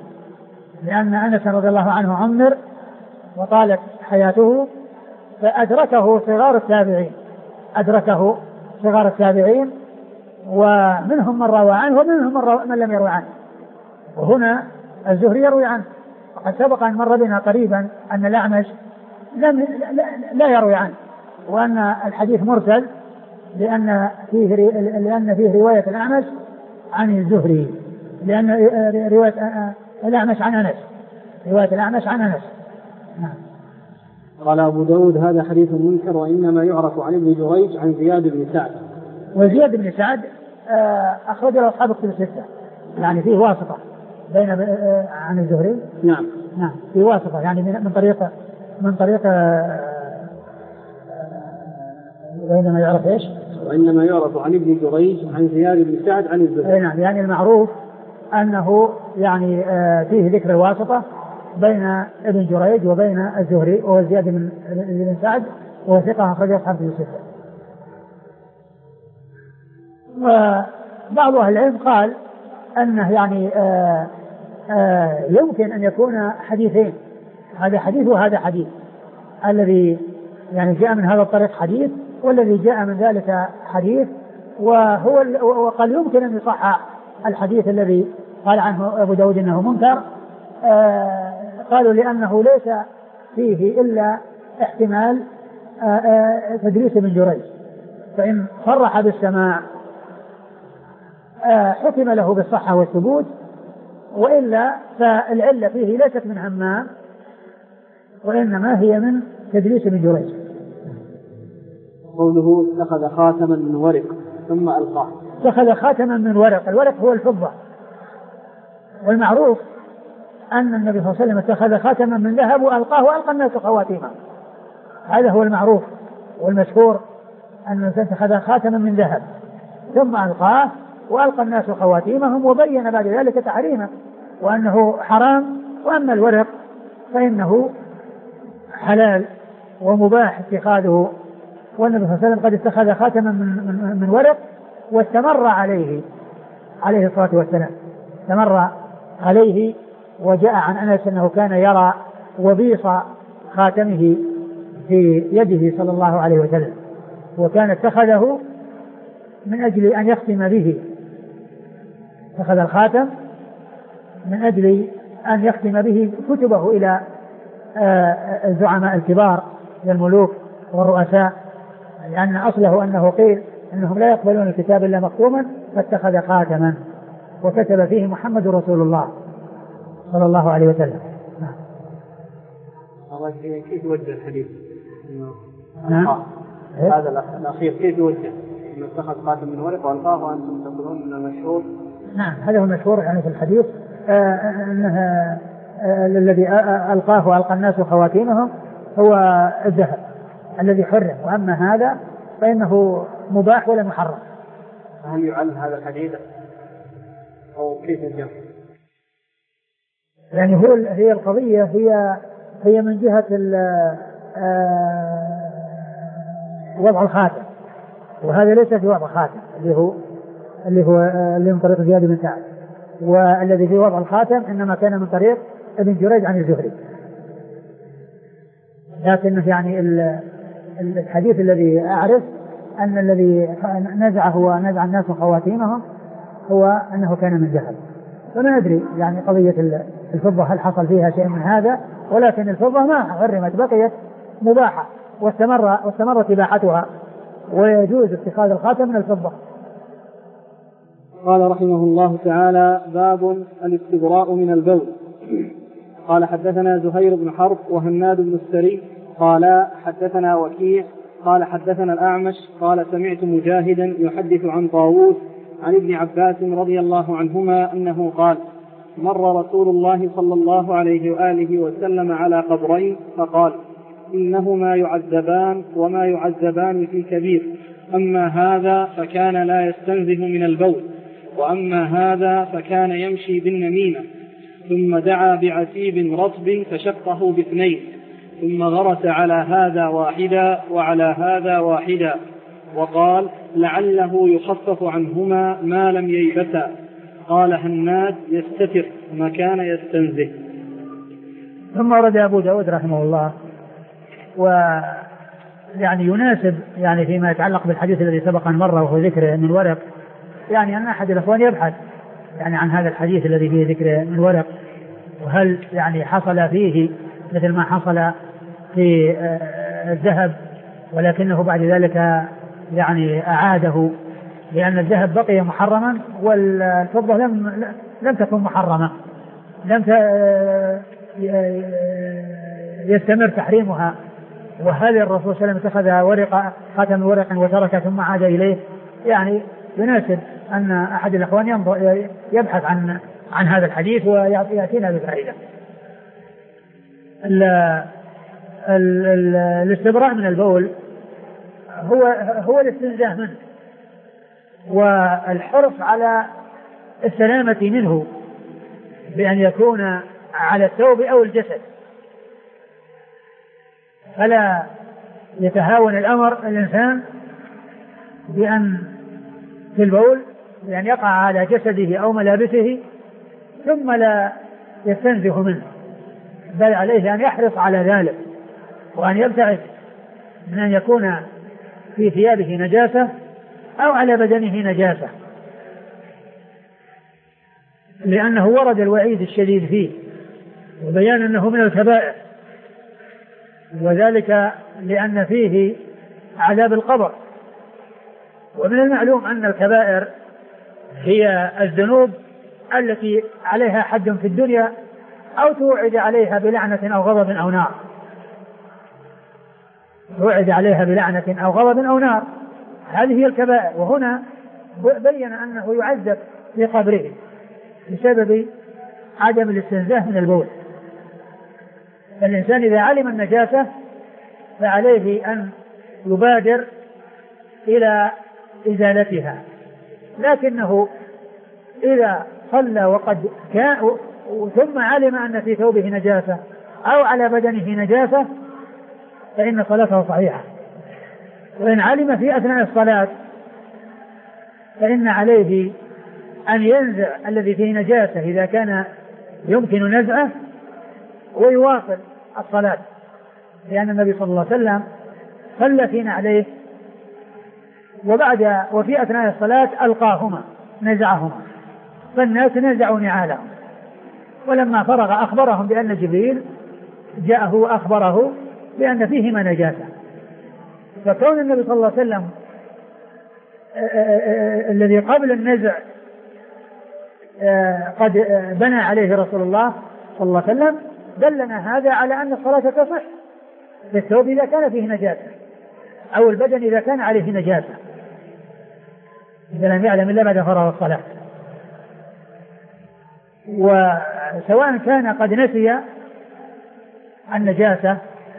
لأن أنس رضي الله عنه عمر وطالت حياته، فأدركه صغار التابعين أدركه صغار التابعين ومنهم من روى عنه ومنهم من, من لم يروي عنه. وهنا الزهري يروي عنه، وقد سبق أن مر بنا قريبا أن الأعمش لم لا, لا يروي عنه، وأن الحديث مرسل لأن فيه لأن فيه رواية الأعمش عن الزهري، لأن رواية الأعمش عن أنس رواية الأعمش عن أنس.
قال أبو داود هذا حديث منكر، وإنما يعرف عن ابن جريج عن زياد بن سعد.
وزياد بن سعد أخرج له أصحاب كتب الستة، يعني فيه واسطة بين عن الزهري.
نعم
نعم في واسطة، يعني من طريقة من طريقة بينما يعرف ايش؟
وإنما يعرف عن ابن جريج عن زياد بن سعد عن الزهري.
نعم، يعني المعروف أنه يعني فيه ذكر واسطة بين ابن جريج وبين الزهري، وهو زياد بن سعد وهو ثقة أخرجه أصحاب الستة. بعض أهل العلم قال أنه يعني آآ آآ يمكن أن يكون حديثين، هذا حديث وهذا حديث، الذي يعني جاء من هذا الطريق حديث والذي جاء من ذلك حديث، وهو وقال يمكن أن يصح الحديث الذي قال عنه أبو داود إنه منكر. قالوا لأنه ليس فيه إلا احتمال تدليس ابن جريج، فإن صرح بالسماع حكم له بالصحة والثبوت، وإلا فالعلة فيه ليست من همام وإنما هي من تدليس ابن جريج.
قوله اتخذ خاتما من ورق ثم ألقاه.
اتخذ خاتما من ورق، الورق هو الفضة، والمعروف أن النبي صلى الله عليه وسلم اتخذ خاتما من ذهب وألقاه وألقى الناس خواتيمه، هذا هو المعروف والمشهور أن اتخذ خاتما من ذهب ثم ألقاه وألقى الناس خواتيمهم، وبين بعد ذلك تحريمه وأنه حرام. وأما الورق فإنه حلال ومباح اتخاذه، والنبي صلى الله عليه وسلم قد اتخذ خاتما من, من, من ورق واستمر عليه عليه الصلاة والسلام، استمر عليه. وجاء عن أنس أنه كان يرى وبيص خاتمه في يده صلى الله عليه وسلم، وكان اتخذه من أجل أن يختم به، اتخذ الخاتم من أجل أن يختم به كتبه إلى الزعماء الكبار من الملوك والرؤساء، لأن أصله أنه قيل أنهم لا يقبلون الكتاب إلا مختوما، فاتخذ خاتما وكتب فيه محمد رسول الله صلى الله عليه وسلم.
كيف يوجه الحديث؟
نعم.
هذا الأخير كيف يوجه؟ أنه اتخذ خاتم من ورق وألقاه وأنتم تقولون أنه مشهور.
نعم، هذا هو المشهور يعني في الحديث، آه أنه آه الذي ألقاه وألقى الناس خواتيمهم هو الذهب الذي حرم، وأما هذا فإنه مباح ولا محرم.
هل يعل هذا الحديث أو كيف الجمع؟
يعني هو هي القضية هي هي من جهة وضع الخاتم، وهذا ليس في وضع الخاتم اللي هو اللي هو اللي من طريق زياد بن سعد، والذي في وضع الخاتم إنما كان من طريق ابن جريج عن الزهري. لكن يعني الحديث الذي أعرف أن الذي نزعه ونزع الناس خواتيمهم هو أنه كان من ذهب، فما أدري يعني قضية الفضة هل حصل فيها شيء من هذا، ولكن الفضة ما حرمت، بقيت مباحة واستمر واستمرت إباحتها، ويجوز اتخاذ الخاتم من الفضة.
قال رحمه الله تعالى: باب الاستبراء من البول. قال حدثنا زهير بن حرب وهناد بن السري قال حدثنا وكيع قال حدثنا الأعمش قال سمعت مجاهدا يحدث عن طاووس عن ابن عباس رضي الله عنهما أنه قال: مر رسول الله صلى الله عليه وآله وسلم على قبرين فقال: إنهما يعذبان وما يعذبان في كبير، أما هذا فكان لا يستنزه من البول، وأما هذا فكان يمشي بالنميمة. ثم دعا بعتيب رطب فشقه باثنين، ثم غرس على هذا واحدا وعلى هذا واحدا، وقال: لعله يخفف عنهما ما لم ييبتا. قال هناد: يستتر مكان يستنزه.
ثم ورد أبو داود رحمه الله، ويعني يناسب يعني فيما يتعلق بالحديث الذي سبق أن مر وهو ذكر من ورق، يعني أن أحد الأخوان يبحث يعني عن هذا الحديث الذي فيه ذكر من ورق، وهل يعني حصل فيه مثل ما حصل في الذهب ولكنه بعد ذلك يعني أعاده، لأن الذهب بقي محرما والفضة لم لم تكن محرمة، لم يستمر تحريمها. وهل الرسول صلى الله عليه وسلم اتخذ ورقة خاتم ورق وترك ثم عاد إليه؟ يعني يناسب أن أحد الأخوان يبحث عن عن هذا الحديث ويأتينا بفائدة. الاستبراء من البول هو هو الاستنزاه منه، والحرص على السلامة منه بأن يكون على الثوب أو الجسد، فلا يتهاون الأمر الإنسان بأن في البول بأن يقع على جسده أو ملابسه ثم لا يستنزه منه، بل عليه أن يحرص على ذلك وأن يبتعد من أن يكون في ثيابه نجاسة أو على بدنه نجاسة، لأنه ورد الوعيد الشديد فيه وبيان أنه من الكبائر، وذلك لأن فيه عذاب القبر. ومن المعلوم أن الكبائر هي الذنوب التي عليها حد في الدنيا أو توعد عليها بلعنة أو غضب أو نار، توعد عليها بلعنة أو غضب أو نار، هذه هي الكبائر. وهنا بين أنه يعذب في قبره بسبب عدم الاستنزاه من البول. فالإنسان إذا علم النجاسة فعليه أن يبادر إلى إزالتها، لكنه إذا صلى وقد كان ثم علم أن في ثوبه نجاسة أو على بدنه نجاسة فإن صلاته صحيحة. وإن علم في أثناء الصلاة فإن عليه أن ينزع الذي فيه نجاسة إذا كان يمكن نزعه ويواصل الصلاة، لأن النبي صلى الله عليه وسلم صلى فينا عليه وبعد وفي أثناء الصلاة ألقاهما نزعهما، فالناس نزعوا نعالهم، ولما فرغ أخبرهم بأن جبريل جاءه وأخبره بأن فيهما نجاسة. فكون النبي صلى الله عليه وسلم الذي قبل النزع قد بنى عليه رسول الله صلى الله عليه وسلم دلنا هذا على أن الصلاة تصح بالثوب إذا كان فيه نجاسة أو البدن إذا كان عليه نجاسة، إذا لم يعلم إلا بعد فرغ الصلاة. وسواء كان قد نسي النجاسة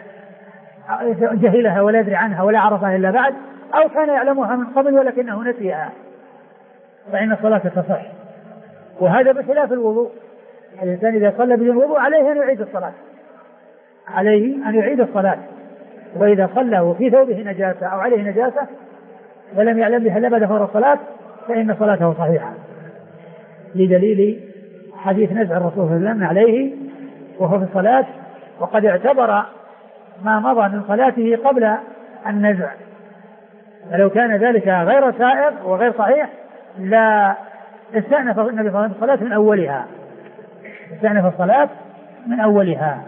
جهلها ولا يدري عنها ولا عرفها إلا بعد، أو كان يعلمها من قبل ولكنه نسيها، فإن الصلاة تصح. وهذا بخلاف الوضوء، الإنسان إذا صلى بدون وضوء عليه أن يعيد الصلاة، عليه أن يعيد الصلاة. وإذا صلى وفي ثوبه نجاسة أو عليه نجاسة ولم يعلم بها إلا بعد فرغ الصلاة فإن صلاته صحيحة، لدليل حديث نزع الرسول صلى الله عليه وسلم عليه وهو في الصلاة، وقد اعتبر ما مضى من صلاته قبل النزع، فلو كان ذلك غير سائر وغير صحيح لا استأنف النبي صلى الله عليه وسلم الصلاة من أولها، استأنف الصلاة من أولها.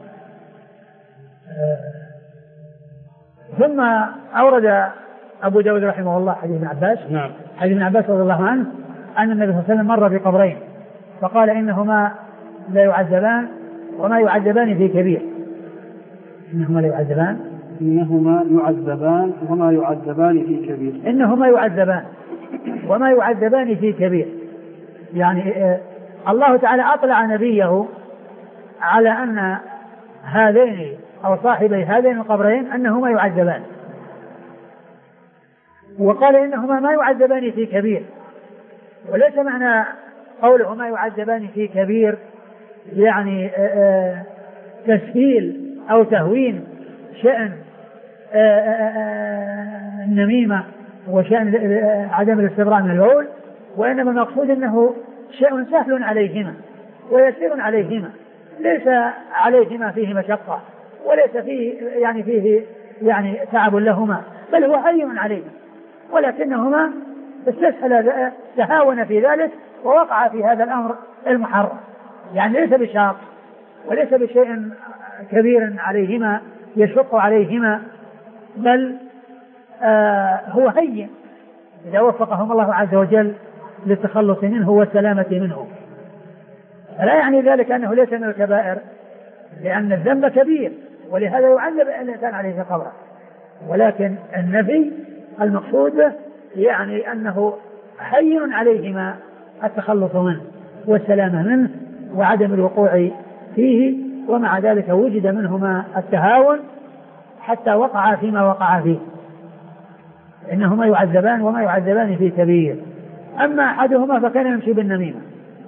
ثم أورد أبو داود رحمه الله حديث ابن عباس،
نعم.
حديث ابن عباس رضي الله عنه أن النبي صلى الله عليه وسلم مر بقبرين فقال إنهما لا يعذبان وما يعذبان في كبير، إنهما لا يعذبان
إنهما يعذبان وما يعذبان في كبير،
إنهما يعذبان وما يعذبان في كبير. يعني آه الله تعالى أطلع نبيه على أن هذين أو صاحبي هذين القبرين أنهما يعذبان، وقال إنهما ما يعذبان في كبير. وليس معنى قوله ما يعذبان في كبير يعني آآ آآ تسهيل أو تهوين شأن النميمة وشأن عدم الاستبراء من البول، وإنما المقصود أنه شيء سهل عليهما ويسير عليهما، ليس عليهما فيه مشقة وليس فيه يعني فيه يعني تعب لهما، بل هو هين عليهما، ولكنهما استسهل تهاون في ذلك ووقع في هذا الأمر المحرم، يعني ليس بشاق وليس بشيء كبير عليهما يشق عليهما، بل آه هو هين إذا وفقهم الله عز وجل للتخلص منه والسلامة منه. لا يعني ذلك أنه ليس من الكبائر، لأن الذنب كبير ولهذا يعذب الإنسان عليه في قبره، ولكن النفي المقصود يعني أنه هين عليهما التخلص منه والسلامة منه وعدم الوقوع فيه، ومع ذلك وجد منهما التهاون حتى وقع فيما وقع فيه. إنهما يعذبان وما يعذبان في كبير. أما أحدهما فكان يمشي بالنميمة،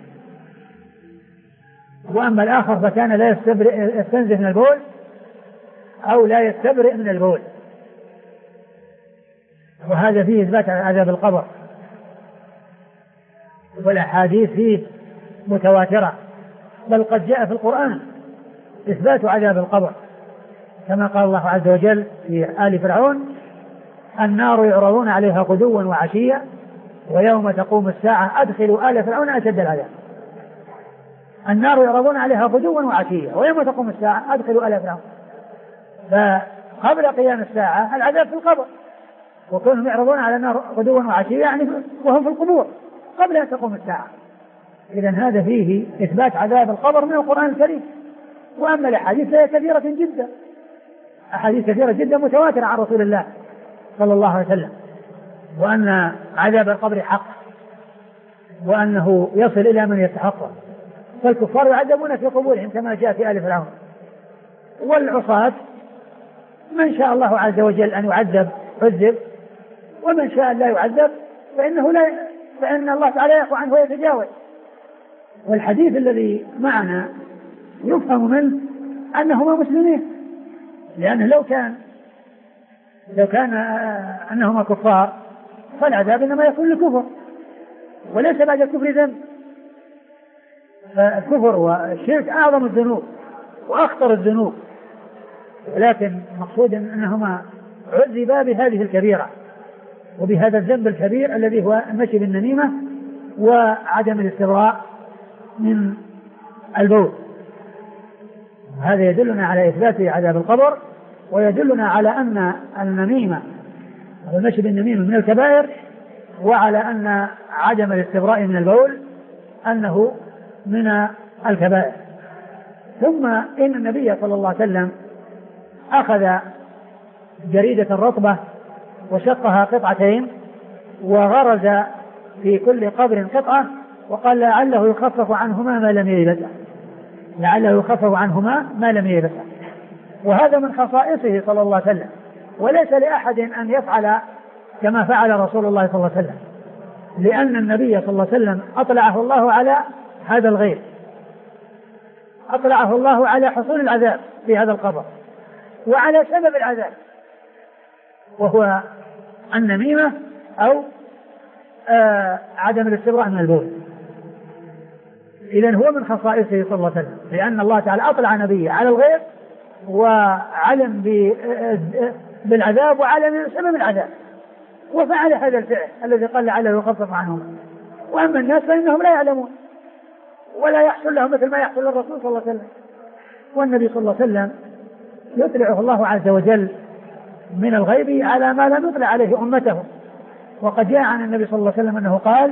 وأما الآخر فكان لا يستنزه من البول أو لا يستبرئ من البول، وهذا فيه إثبات عذاب القبر. والأحاديث فيه متواترة، بل قد جاء في القرآن إثبات عذاب القبر، كما قال الله عز وجل في آل فرعون: النار يعرضون عليها غدوا وعشيا ويوم تقوم الساعة أدخلوا آل فرعون أشد العذاب. النار يعرضون عليها غدوا وعشيا ويوم تقوم الساعة أدخلوا آل فرعون. فقبل قيام الساعة العذاب في القبر، وكونهم يعرضون على النار غدوا وعشيا يعني وهم في القبور قبل أن تقوم الساعة. إذن هذا فيه إثبات عذاب القبر من القرآن الكريم. وأما الأحاديث فهي كثيرة جدا، أحاديث كثيرة جدا متواترة عن رسول الله صلى الله عليه وسلم، وأن عذاب القبر حق، وأنه يصل إلى من يستحقه. فالكفار يعذبون في قبورهم كما جاء في آل فرعون، والعصاة من شاء الله عز وجل أن يعذب عذب، ومن شاء لا يعذب فإنه لا فإن الله تعالى يعفو عنه ويتجاوز. والحديث الذي معنا يفهم منه أنهما مسلمين، لأنه لو كان لو كان أنهما كفار فالعذاب إنما يكون للكفر وليس بعد الكفر ذنب. فالكفر والشرك أعظم الذنوب وأخطر الذنوب، ولكن مقصود أنهما عذبا بهذه الكبيرة وبهذا الذنب الكبير الذي هو المشي بالنميمة وعدم الاستبراء من البول. هذا يدلنا على إثبات عذاب القبر، ويدلنا على أن النميمة والمشي بالنميمة من الكبائر، وعلى أن عدم الاستبراء من البول أنه من الكبائر. ثم إن النبي صلى الله عليه وسلم أخذ جريدة رطبة وشقها قطعتين وغرز في كل قبر قطعة، وقال لعله يخفف عنهما ما لم ييبسا، لعله يخفف عنهما ما لم ييبسا. وهذا من خصائصه صلى الله عليه وسلم، وليس لأحد أن يفعل كما فعل رسول الله صلى الله عليه وسلم، لأن النبي صلى الله عليه وسلم أطلعه الله على هذا الغيب، أطلعه الله على حصول العذاب في هذا القبر وعلى سبب العذاب، وهو النميمة أو آه عدم الاستبراء من البول. إذن هو من خصائصه صلى الله عليه وسلم، لأن الله تعالى أطلع نبيه على الغيب وعلم بالعذاب وعلم سبب العذاب، وفعل هذا الفعل الذي قال لعله يخفف عنهم. وأما الناس فإنهم لا يعلمون ولا يحصل لهم مثل ما يحصل للرسول صلى الله عليه وسلم. والنبي صلى الله عليه وسلم يطلعه الله عز وجل من الغيب على ما لم يطلع عليه أمته. وقد جاء عن النبي صلى الله عليه وسلم أنه قال: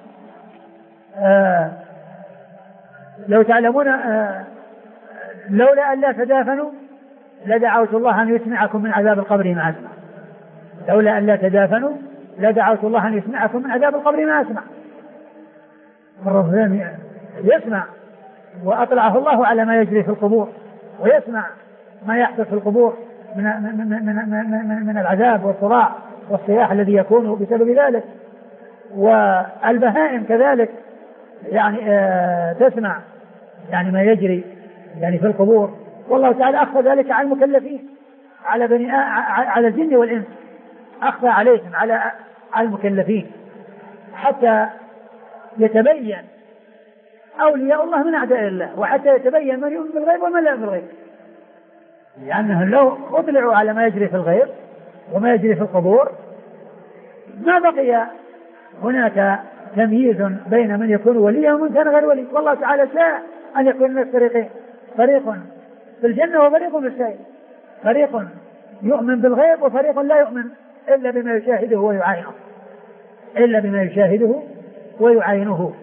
آه لو تعلمون آه لولا أن لا تدافنوا لدعوت الله أن يسمعكم من عذاب القبر ما أسمع. لولا أن لا تدافنوا لدعوت الله أن يسمعكم من عذاب القبر ما أسمع. الرسول يسمع، وأطلعه الله على ما يجري في القبور، ويسمع ما يحدث في القبور من, من, من, من, من, من العذاب والصراع والصياح الذي يكون بسبب ذلك. والبهائم كذلك يعني آه تسمع يعني ما يجري يعني في القبور. والله تعالى أخفى ذلك على المكلفين، على بني على الجن والإنس، أخفى عليهم على على المكلفين حتى يتبين أولياء الله من أعداء الله، وحتى يتبين من يؤمن بالغيب ومن لا يؤمن بالغيب. لأنهم لو أطلعوا على ما يجري في الغيب وما يجري في القبور ما بقي هناك تمييز بين من يكون وليا ومن كان غير ولي. والله تعالى شاء أن يكون الناس فريقين، فريق في الجنة وفريق في السعير، فريق يؤمن بالغيب وفريق لا يؤمن إلا بما يشاهده ويعاينه، إلا بما يشاهده ويعاينه.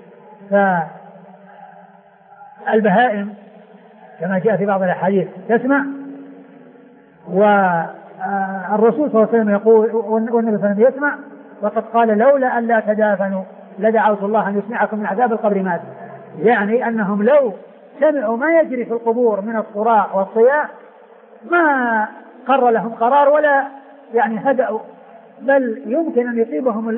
فالبهائم كما جاء في بعض الأحاديث تسمع، والرسول صلى الله عليه وسلم يقول والنبي صلى الله عليه وسلم يسمع، وقد قال: لولا أن لا تدافنوا لدعوت الله أن يسمعكم من عذاب القبر ما أسمع. يعني أنهم لو سمعوا ما يجري في القبور من الصراخ والصياح ما قر لهم قرار ولا يعني هدأوا، بل يمكن أن يصيبهم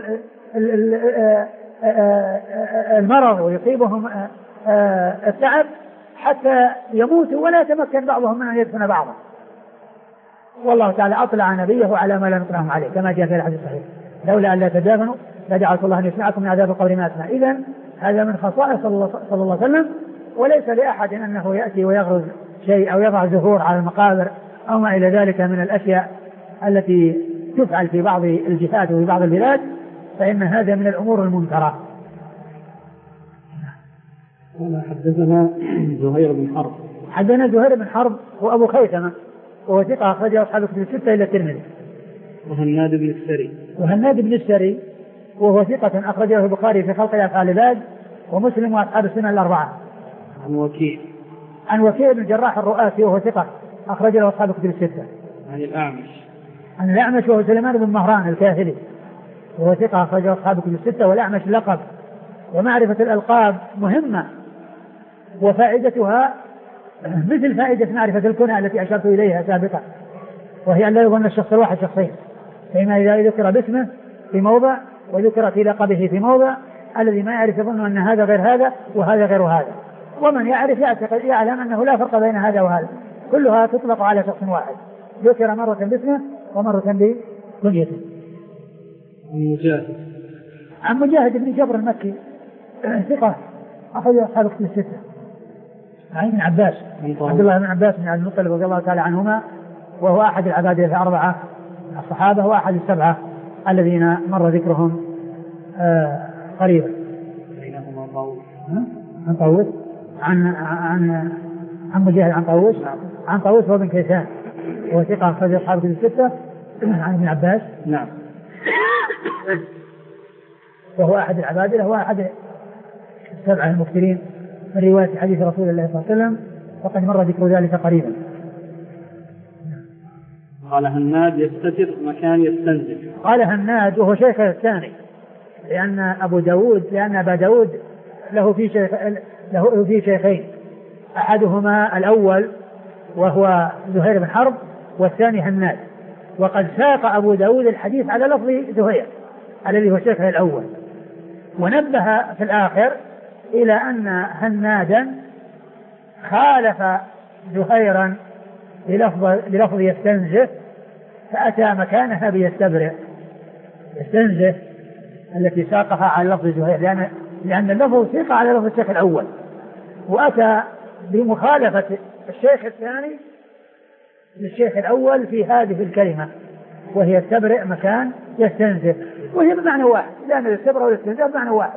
المرض ويصيبهم التعب حتى يموتوا ولا يتمكن بعضهم من أن يدفن بعضا. والله تعالى أطلع نبيه على ما لم يطلعهم عليه كما جاء في الحديث الصحيح: لولا أن لا تدافنوا لدعوت الله أن يسمعكم من عذاب القبر ما أسمع. إذن هذا من خصائص صلى الله عليه وسلم، وليس لأحد أنه يأتي ويغرز شيء أو يضع زهور على المقابر أو ما إلى ذلك من الأشياء التي تفعل في بعض الجهات وفي بعض البلاد، فإن هذا من الأمور المنكرة.
حدثنا زهير بن حرب.
حدثنا زهير بن حرب وأبو خيثمة وهو ثقة أخرجه أصحاب الكتب الستة إلا الترمذي.
وهناد بن السري.
وهناد بن السري وهو ثقة أخرجه البخاري في خلق أفعال العباد ومسلم وأصحاب السنن الأربعة.
عن وكيع.
عن وكيع بن الجراح الرؤاسي وهو ثقة أخرج له أصحاب الكتب الستة.
عن الأعمش.
عن الأعمش وهو سليمان بن مهران الكاهلي وهو ثقة أخرج له أصحاب الكتب الستة. والأعمش لقب، ومعرفة الألقاب مهمة وفائدتها مثل فائدة معرفة الكنى التي أشرت إليها سابقا، وهي أن لا يظن الشخص الواحد شخصين، فإما إذا ذكر باسمه في موضع وذكر في لقبه في موضع، الذي ما يعرف يظن أن هذا غير هذا وهذا غير هذا، ومن يعرف يعتقد يعلم أنه لا فرق بين هذا وهذا، كلها تطلق على شخص واحد، ذكر مرة باسمه ومرة بكنيته.
مجاهد.
عن مجاهد بن جبر المكي ثقة أخرج أصحاب الكتب الستة. عن ابن عباس عبد الله بن عباس بن عبد المطلب رضي الله تعالى عنهما، وهو أحد العبادة الأربعة الصحابة وأحد السبعة الذين مر ذكرهم آه قريبا.
بينهما طاووس.
عن طاووس عن عن عن مجاهد عن طاووس عن طاووس وابن كيسان وهو ثقة أخرج أصحاب الكتب الستة. عن ابن عباس
نعم
وهو أحد العبادة وهو أحد السبعة المكثرين من رواية حديث رسول الله صلى الله عليه وسلم، وقد مر ذكر ذلك قريبا.
قال هناد يستتر مكان يستنزف.
قال هناد وهو شيخ الثاني، لأن أبو داود لأن أبا داود له في شيخ له في شيخين، أحدهما الأول وهو زهير بن حرب والثاني هناد، وقد ساق أبو داود الحديث على لفظ زهير الذي هو شيخه الأول، ونبه في الآخر إلى أن هنادا خالف زهيرا بلفظ, بلفظ يستنزف، فأتى مكانها بيستبرئ. يستنزف التي ساقها على لفظ زهير لأن, لأن اللفظ سيق على لفظ الشيخ الأول، وأتى بمخالفة الشيخ الثاني للشيخ الأول في هذه الكلمة، وهي يستبرئ مكان يستنزف، وهي بمعنى واحد، لأن الاستبراء والاستنزاف بمعنى واحد.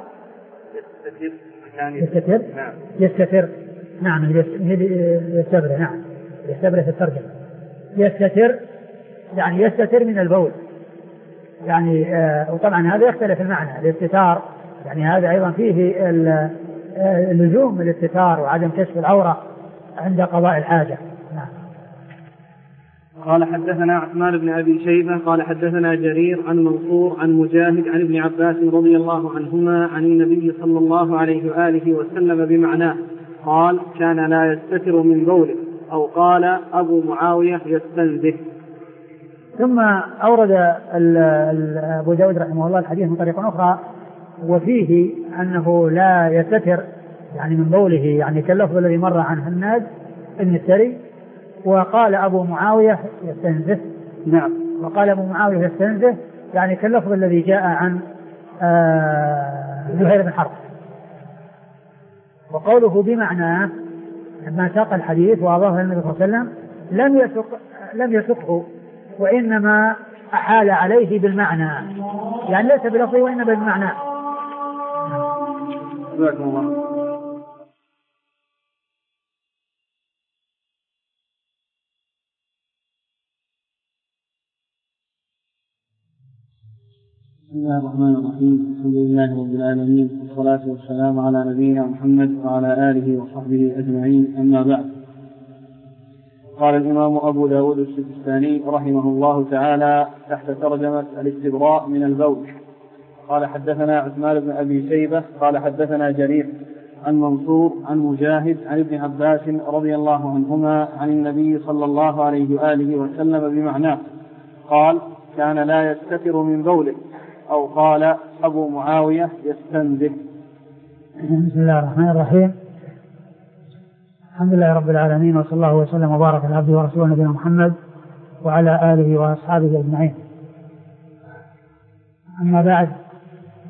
يستتر نعم يستتر نعم يستبرئ نعم يستبرئ في الترجمة. يستتر يعني يستتر من البول يعني آه وطبعا هذا يختلف المعنى. الاستتار يعني هذا أيضا فيه اللزوم الاستتار وعدم كشف العورة عند قضاء الحاجة. نعم.
قال حدثنا عثمان بن أبي شيبة قال حدثنا جرير عن منصور عن مجاهد عن ابن عباس رضي الله عنهما عن النبي صلى الله عليه وآله وسلم بمعناه قال كان لا يستتر من بوله، أو قال أبو معاوية يستنزه.
ثم أورد أبو داود رحمه الله الحديث من طريق أخرى وفيه أنه لا يستتر يعني من بوله، يعني كاللفظ الذي مر عن هناد بن السري، وقال أبو معاوية يستنزه. نعم. وقال أبو معاوية يستنزه يعني كاللفظ الذي جاء عن زهير بن حرب. وقوله بمعنى لما ساق الحديث وأضافه النبي صلى الله عليه وسلم لم يسق لم يسقه، وإنما أحال عليه بالمعنى، يعني ليس بلفظه وإنما بالمعنى.
جزاكم الله. بسم الله الرحمن الرحيم. الحمد لله رب العالمين، والصلاة والسلام على نبينا محمد وعلى آله وصحبه أجمعين، أما بعد. قال الإمام أبو داود السجستاني رحمه الله تعالى تحت ترجمة الاستبراء من البول. قال حدثنا عثمان بن أبي شيبة قال حدثنا جرير عن منصور عن مجاهد عن ابن عباس رضي الله عنهما عن النبي صلى الله عليه وآله وسلم بمعناه قال كان لا يستتر من بوله، أو قال أبو معاوية يستنزه.
بسم الله الرحمن الرحيم. الحمد لله رب العالمين، وصلى الله وسلم وبارك على عبده ورسوله نبينا محمد وعلى آله وأصحابه أجمعين. أما بعد،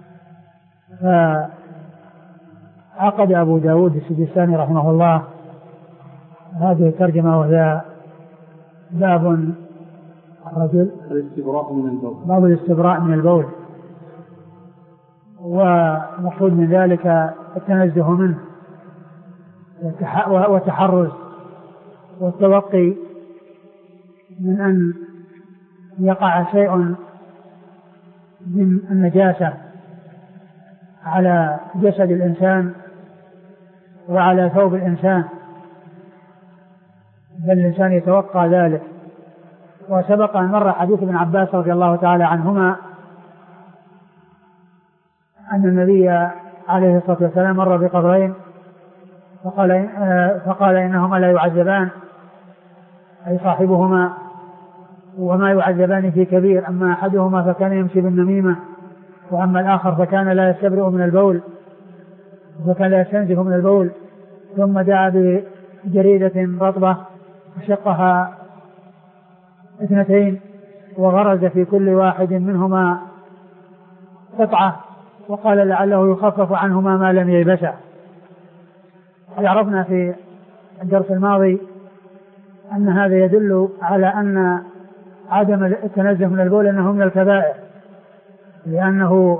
فعقد أبو داود السجستاني رحمه الله هذه الترجمة، وهي باب الرجل
الاستبراء من البول،
باب الاستبراء من البول، ومقصود من ذلك التنزه منه وتحرز والتوقي من أن يقع شيء من النجاسة على جسد الإنسان وعلى ثوب الإنسان، بل الإنسان يتوقع ذلك. وسبق أن مر حديث ابن عباس رضي الله تعالى عنهما أن النبي عليه الصلاة والسلام مر بقبرين فقال, فقال إنهما لا يعذبان، أي صاحبهما، وما يعذبان في كبير، أما أحدهما فكان يمشي بالنميمة، وأما الآخر فكان لا يستبرئ من البول وكان لا يستنزف من البول. ثم دعا بجريدة رطبة وشقها اثنتين وغرز في كل واحد منهما قطعة، وقال لعله يخفف عنهما ما لم ييبسا. عرفنا في الدرس الماضي أن هذا يدل على أن عدم التنزه من البول أنه من الكبائر، لأنه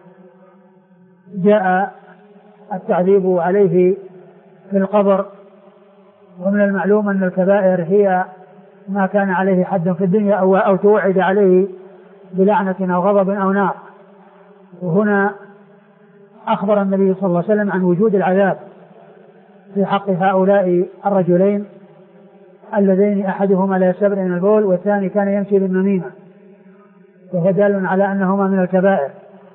جاء التعذيب عليه في القبر، ومن المعلوم أن الكبائر هي ما كان عليه حد في الدنيا أو, أو توعد عليه بلعنة أو غضب أو نار. وهنا أخبر النبي صلى الله عليه وسلم عن وجود العذاب في حق هؤلاء الرجلين اللذين أحدهما لا يستبرئ من البول والثاني كان يمشي بالنميمة، وهو دال على أنهما من الكبائر.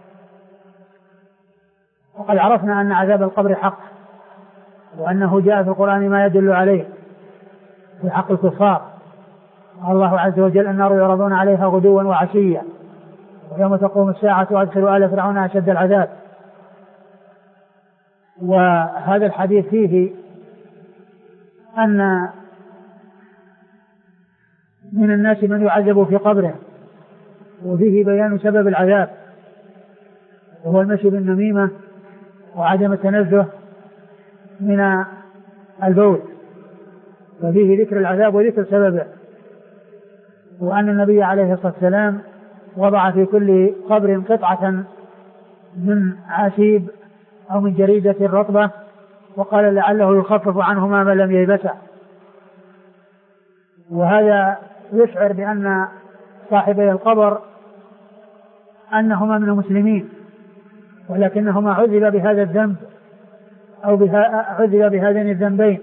وقد عرفنا أن عذاب القبر حق، وأنه جاء في القرآن ما يدل عليه في حق الكفار. الله عز وجل النار يعرضون عليها غدوا وعشيا ويوم تقوم الساعة وأدخلوا آل فرعون أشد العذاب. وهذا الحديث فيه أن من الناس من يعذب في قبره، وفيه بيان سبب العذاب وهو المشي بالنميمة وعدم التنزه من البول، ففيه ذكر العذاب وذكر سببه. وأن النبي عليه الصلاة والسلام وضع في كل قبر قطعة من عشيب أو من جريدة رطبة، وقال لعله يخفف عنهما ما لم ييبسا. وهذا يشعر بأن صاحبي القبر أنهما من المسلمين، ولكنهما عذب بهذا الذنب أو بها عذب بهذين الذنبين.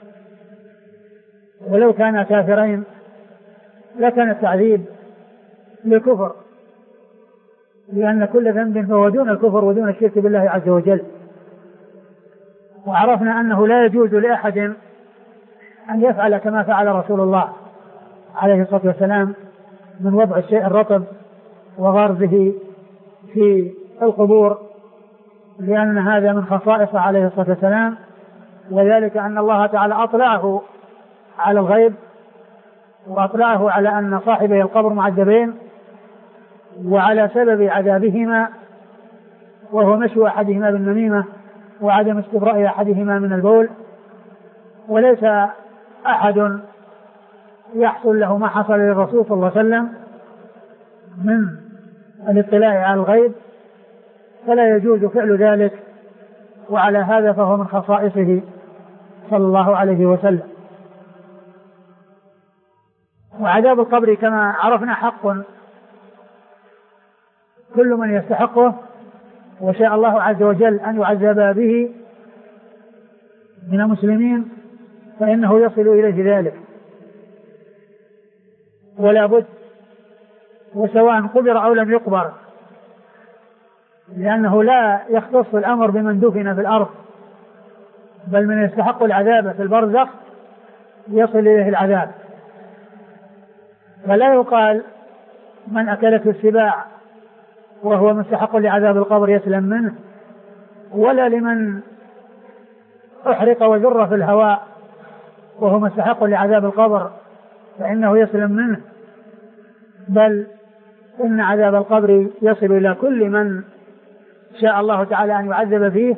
ولو كانا كافرين لكان التعذيب للكفر، لأن كل ذنب فهو دون الكفر ودون الشرك بالله عز وجل. وعرفنا أنه لا يجوز لأحد أن يفعل كما فعل رسول الله عليه الصلاة والسلام من وضع الشيء الرطب وغرزه في القبور، لأن هذا من خصائص عليه الصلاة والسلام، وذلك أن الله تعالى أطلعه على الغيب وأطلعه على أن صاحبي القبر معذبين وعلى سبب عذابهما، وهو مشي أحدهما بالنميمة وعدم استبراء أحدهما من البول. وليس أحد يحصل له ما حصل للرسول صلى الله عليه وسلم من الاطلاع على الغيب، فلا يجوز فعل ذلك، وعلى هذا فهو من خصائصه صلى الله عليه وسلم. وعذاب القبر كما عرفنا حق كل من يستحقه وشاء الله عز وجل أن يعذب به من المسلمين فإنه يصل إليه ذلك ولا بد، وسواء قبر أو لم يقبر، لأنه لا يختص الأمر بمن دفن في الأرض، بل من يستحق العذاب في البرزخ يصل إليه العذاب. فلا يقال من أكلته السباع وهو مستحق لعذاب القبر يسلم منه، ولا لمن أحرق وذر في الهواء وهو مستحق لعذاب القبر فإنه يسلم منه، بل إن عذاب القبر يصل إلى كل من شاء الله تعالى أن يعذب فيه.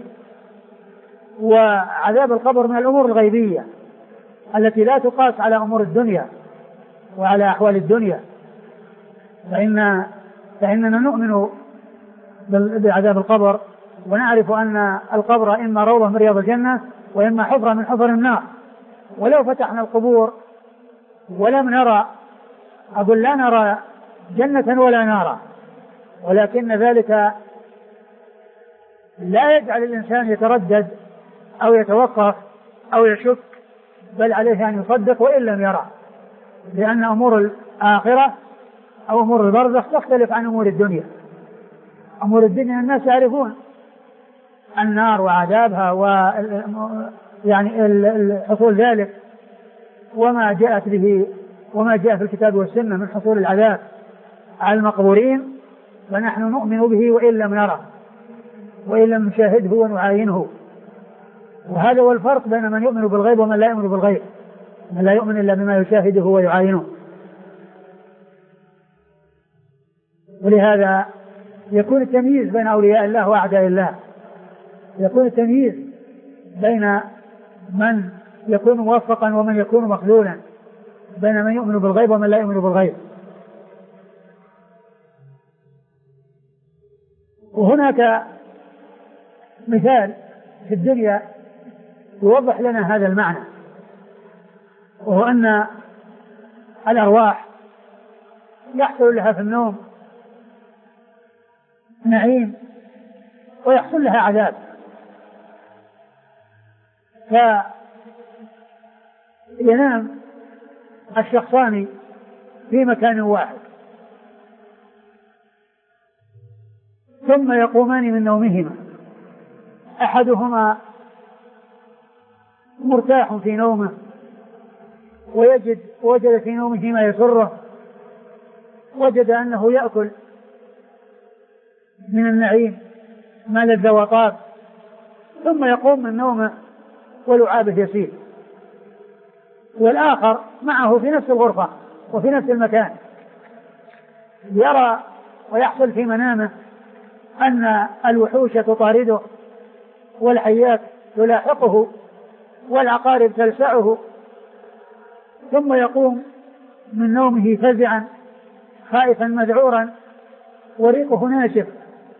وعذاب القبر من الأمور الغيبية التي لا تقاس على أمور الدنيا وعلى أحوال الدنيا، فإن فإننا نؤمن بعذاب القبر، ونعرف أن القبر إما روضة من رياض الجنة وإما حفرة من حفر النار. ولو فتحنا القبور ولم نرى، أقول لا نرى جنة ولا نارا، ولكن ذلك لا يجعل الإنسان يتردد أو يتوقف أو يشك، بل عليه أن يصدق وإن لم يرى، لأن أمور الآخرة أو أمور البرزخ تختلف عن أمور الدنيا. أمور الدنيا الناس يعرفون النار وعذابها و يعني الحصول ذلك وما جاءت به وما جاء في الكتاب والسنة من حصول العذاب على المقبورين، فنحن نؤمن به وإن لم نره وإن لم نشاهده ونعاينه. وهذا هو الفرق بين من يؤمن بالغيب ومن لا يؤمن بالغيب، من لا يؤمن إلا بما يشاهده ويعاينه. ولهذا يكون التمييز بين أولياء الله وأعداء الله، يكون التمييز بين من يكون موفقا ومن يكون مخذولا، بين من يؤمن بالغيب ومن لا يؤمن بالغيب. وهناك مثال في الدنيا يوضح لنا هذا المعنى، وهو أن الأرواح يحصل لها في النوم نعيم ويحصل لها عذاب، فينام الشخصان في مكان واحد ثم يقومان من نومهما، أحدهما مرتاح في نومه ويجد وجد في نومه ما يسره، وجد أنه يأكل من النعيم ما لذ وطاب، ثم يقوم من نومه ولعابه يسيل. والآخر معه في نفس الغرفة وفي نفس المكان، يرى ويحصل في منامه أن الوحوش تطارده والحيات تلاحقه والعقارب تلسعه، ثم يقوم من نومه فزعا خائفا مذعورا وريقه ناشف.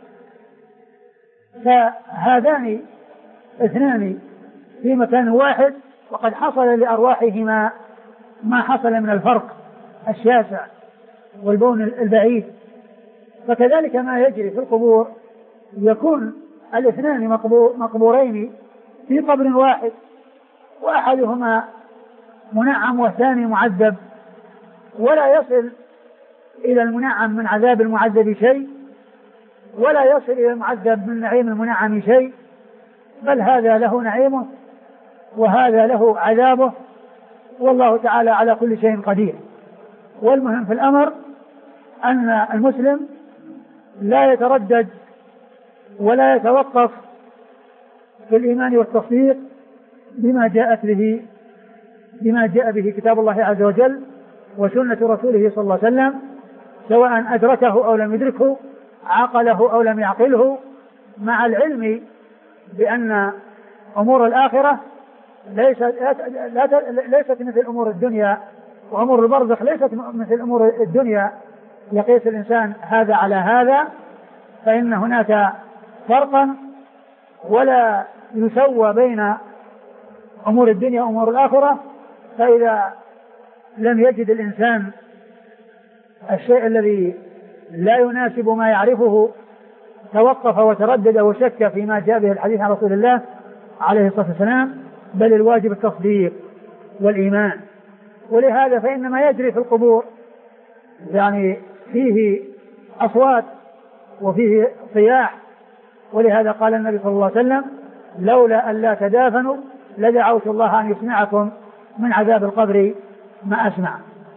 فهذان اثنان في مكان واحد، وقد حصل لأرواحهما ما حصل من الفرق الشاسع والبون البعيد. فكذلك ما يجري في القبور، يكون الاثنان مقبورين في قبر واحد، وأحدهما منعم والثاني معذب، ولا يصل إلى المنعم من عذاب المعذب شيء، ولا يصل إلى المعذب من نعيم المنعم شيء، بل هذا له نعيمه وهذا له عذابه، والله تعالى على كل شيء قدير. والمهم في الأمر أن المسلم لا يتردد ولا يتوقف في الإيمان والتصديق بما جاءت به بما جاء به كتاب الله عز وجل وسنة رسوله صلى الله عليه وسلم، سواء أدركه أو لم يدركه، عقله أو لم يعقله، مع العلم بأن أمور الآخرة ليست ليست مثل أمور الدنيا، وأمور البرزخ ليست مثل أمور الدنيا يقيس الإنسان هذا على هذا، فإن هناك فرقا ولا يسوى بين أمور الدنيا وأمور الآخرة. فإذا لم يجد الإنسان الشيء الذي لا يناسب ما يعرفه توقف وتردد وشك فيما جاء به الحديث عن رسول الله عليه الصلاة والسلام، بل الواجب التصديق والإيمان. ولهذا فإن ما يجري في القبور يعني فيه أصوات وفيه صياح، ولهذا قال النبي صلى الله عليه وسلم: لولا أن لا تدافنوا لدعوت الله أن يسمعكم من عذاب القبر ما أسمع.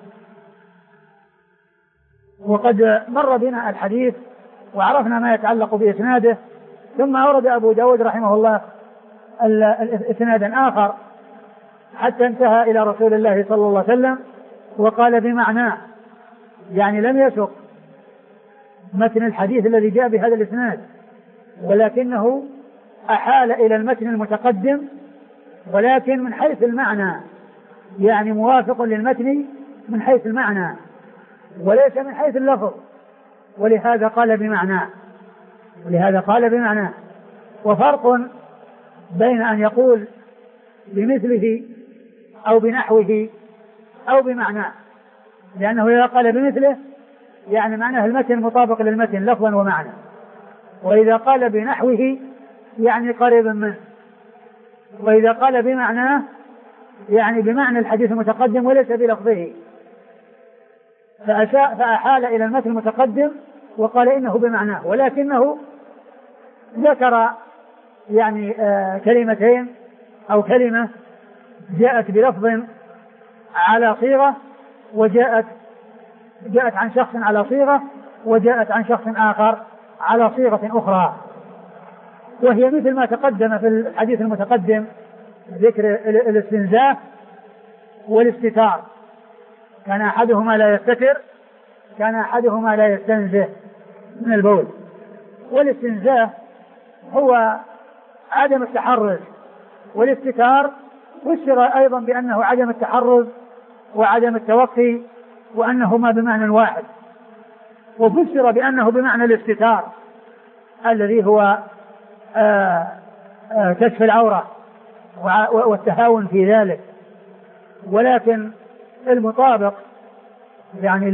وقد مر بنا الحديث وعرفنا ما يتعلق بإسناده، ثم أورد أبو داود رحمه الله إسنادا آخر حتى انتهى إلى رسول الله صلى الله عليه وسلم، وقال بمعناه، يعني لم يسق متن الحديث الذي جاء بهذا الإسناد، ولكنه أحال إلى المتن المتقدم، ولكن من حيث المعنى يعني موافق للمتن من حيث المعنى وليس من حيث اللفظ، ولهذا قال بمعنى ولهذا قال بمعنى وفرق بين أن يقول بمثله أو بنحوه أو بمعنى، لأنه إذا قال بمثله يعني معناه المتن مطابق للمتن لفظا ومعنى، وإذا قال بنحوه يعني قريبا منه، وإذا قال بمعناه يعني بمعنى الحديث المتقدم وليس بلفظه، فأحال إلى المتن المتقدم وقال إنه بمعناه، ولكنه ذكر يعني آه كلمتين أو كلمة جاءت بلفظ على صيغة وجاءت جاءت عن شخص على صيغة وجاءت عن شخص آخر على صيغة أخرى، وهي مثل ما تقدم في الحديث المتقدم ذكر الاستنزاف والاستتار، كان أحدهما لا يستتر كان أحدهما لا يستنزه من البول. والاستنزاف هو عدم التحرز، والاستتار فسر أيضا بأنه عدم التحرز وعدم التوقي وأنهما بمعنى واحد، وفسر بأنه بمعنى الاستتار الذي هو آآ آآ كشف العورة والتهاون في ذلك، ولكن المطابق يعني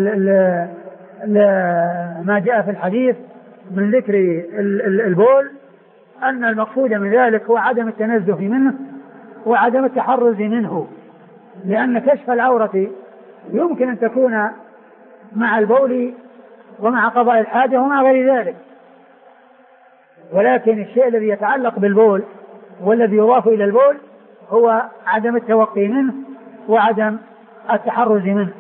ما جاء في الحديث من ذكر البول أن المقصود من ذلك هو عدم التنزه منه وعدم التحرز منه، لأن كشف العورة يمكن أن تكون مع البول ومع قضاء الحاجة ومع غير ذلك، ولكن الشيء الذي يتعلق بالبول والذي يضاف إلى البول هو عدم التوقي منه وعدم التحرز منه.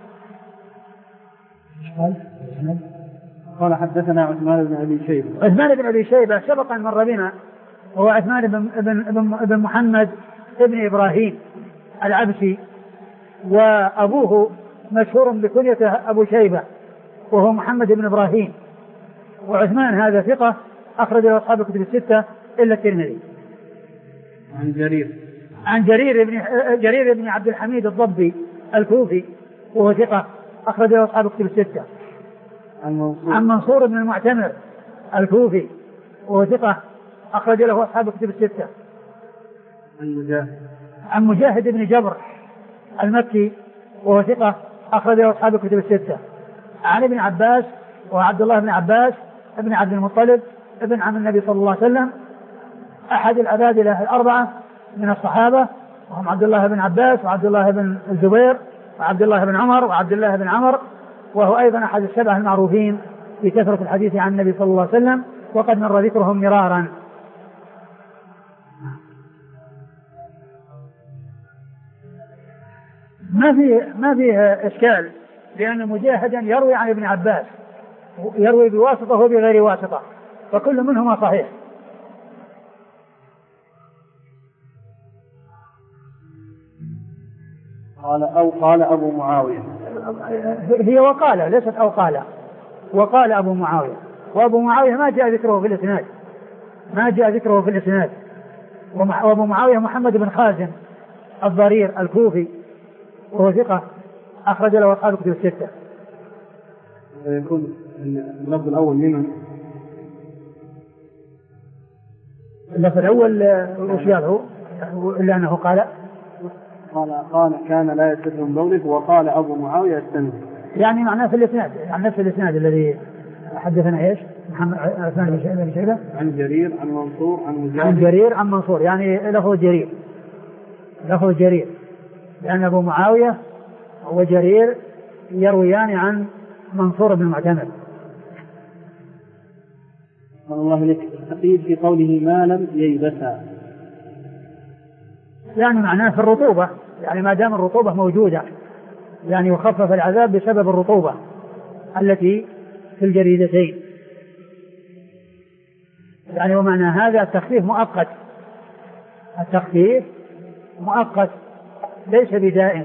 قال حدثنا عثمان بن أبي شيبة.
عثمان بن أبي شيبة سبق أن مر بنا، وهو عثمان بن, بن, بن محمد ابن إبراهيم العبسي، وأبوه مشهور بكنيته أبو شيبة وهو محمد بن إبراهيم، وعثمان هذا ثقة أخرج له أصحاب الكتب الستة إلا الترمذي.
عن جرير
عن جرير بن جرير بن عبد الحميد الضبي الكوفي وهو ثقة أخرج له أصحاب الكتب الستة.
عن منصور,
عن منصور بن المعتمر الكوفي وهو ثقة أخرج له أصحاب الكتب الستة.
عن مجاهد
عن مجاهد بن جبر المكي وهو ثقة أخرج له أصحاب الكتب الستة. عن ابن عباس وعبد الله بن عباس ابن عبد المطلب ابن عم النبي صلى الله عليه وسلم أحد العبادلة الأربعة من الصحابة، وهم عبد الله بن عباس وعبد الله بن الزبير وعبد الله بن عمر وعبد الله بن عمر، وهو أيضا أحد السبعة المعروفين في كثرة الحديث عن النبي صلى الله عليه وسلم، وقد مر ذكرهم مرارا. ما فيه ما فيه إشكال، لأن مجاهدا يروي عن ابن عباس، يروي بواسطة وبغير واسطة، فكل منهما صحيح.
قال أو قال أبو معاوية،
هي وقال ليست أو قال، وقال أبو معاوية، وأبو معاوية ما جاء ذكره في الإسناد ما جاء ذكره في الإسناد وأبو معاوية محمد بن خازم الضرير الكوفي وهو ثقة أخرج له أصحاب الكتب الستة.
يكون اللفظ الأول لمن؟
اللفظ الأول وشياله إلا أنه قال
قال قال كان لا يستتر من بوله، وقال أبو معاوية السند،
يعني معناه في الإسناد، عن نفس الإسناد الذي حدثنا إيش محمد عثمان بن شيبة
عن جرير عن منصور عن مجاهد
عن جرير عن منصور، يعني لفظ جرير لفظ جرير لأن أبو معاوية وجرير يرويان عن منصور بن المعتمر.
الله لك التقييد في قوله ما لم ييبسا،
يعني معناه في الرطوبة، يعني ما دام الرطوبة موجودة يعني يخفف العذاب بسبب الرطوبة التي في الجريدتين، يعني ومعنى هذا التخفيف مؤقت، التخفيف مؤقت ليس بدائم.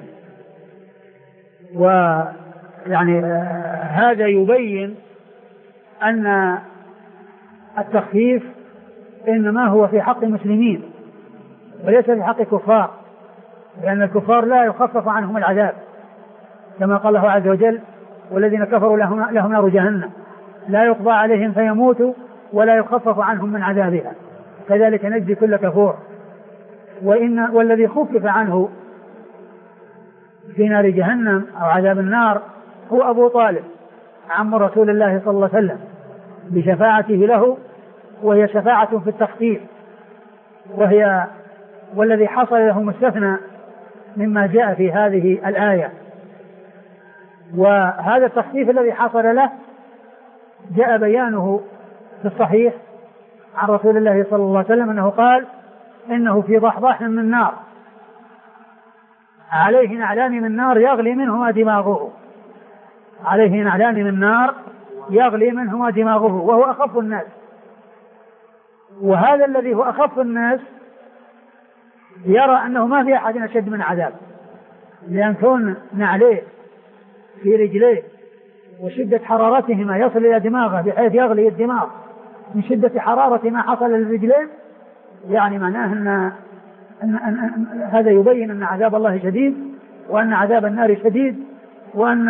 ويعني هذا يبين أن التخفيف إنما هو في حق المسلمين وليس في حق الكفار، لأن الكفار لا يخفف عنهم العذاب كما قال الله عز وجل: والذين كفروا لهم, لهم نار جهنم لا يقضى عليهم فيموتوا ولا يخفف عنهم من عذابها كذلك نجزي كل كفور. وإن والذي خفف عنه في نار جهنم أو عذاب النار هو أبو طالب عم رسول الله صلى الله عليه وسلم بشفاعته له، وهي شفاعة في التخفيف، وهي والذي حصل له مستثنى مما جاء في هذه الآية. وهذا التخفيف الذي حصل له جاء بيانه في الصحيح عن رسول الله صلى الله عليه وسلم أنه قال: إنه في ضحضاح من نار عليه نعلان من نار يغلي منهما دماغه، عليه نعلان من نار يغلي منهما دماغه، وهو أخف الناس. وهذا الذي هو أخف الناس يرى أنه ما في أحد أشد من عذاب، لأن كون نعليه في رجليه وشدة حرارتهما يصل إلى دماغه بحيث يغلي الدماغ من شدة حرارة ما حصل للرجلين، يعني معناه أن, أن, أن, أن هذا يبين أن عذاب الله شديد، وأن عذاب النار شديد، وأن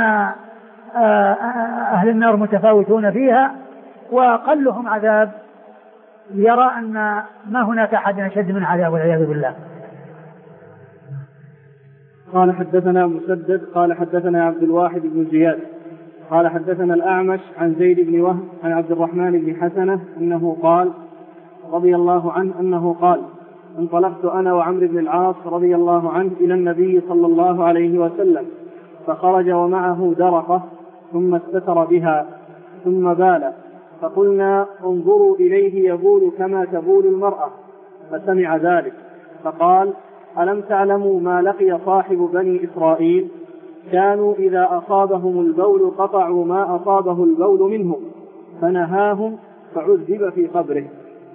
أهل النار متفاوتون فيها، وقلهم عذاب يرى أن ما هناك أحد أشد من عذاب والعياذ بالله.
قال حدثنا مسدد قال حدثنا عبد الواحد بن زياد قال حدثنا الأعمش عن زيد بن وهب عن عبد الرحمن بن حسنة أنه قال رضي الله عنه أنه قال: انطلقت أنا وعمرو بن العاص رضي الله عنه إلى النبي صلى الله عليه وسلم، فخرج ومعه درقة ثم استتر بها ثم بال، فقلنا: انظروا إليه يبول كما تبول المرأة، فسمع ذلك فقال: ألم تعلموا ما لقي صاحب بني إسرائيل؟ كانوا إذا أصابهم البول قطعوا ما أصابه البول منهم، فنهاهم فعذب في قبره.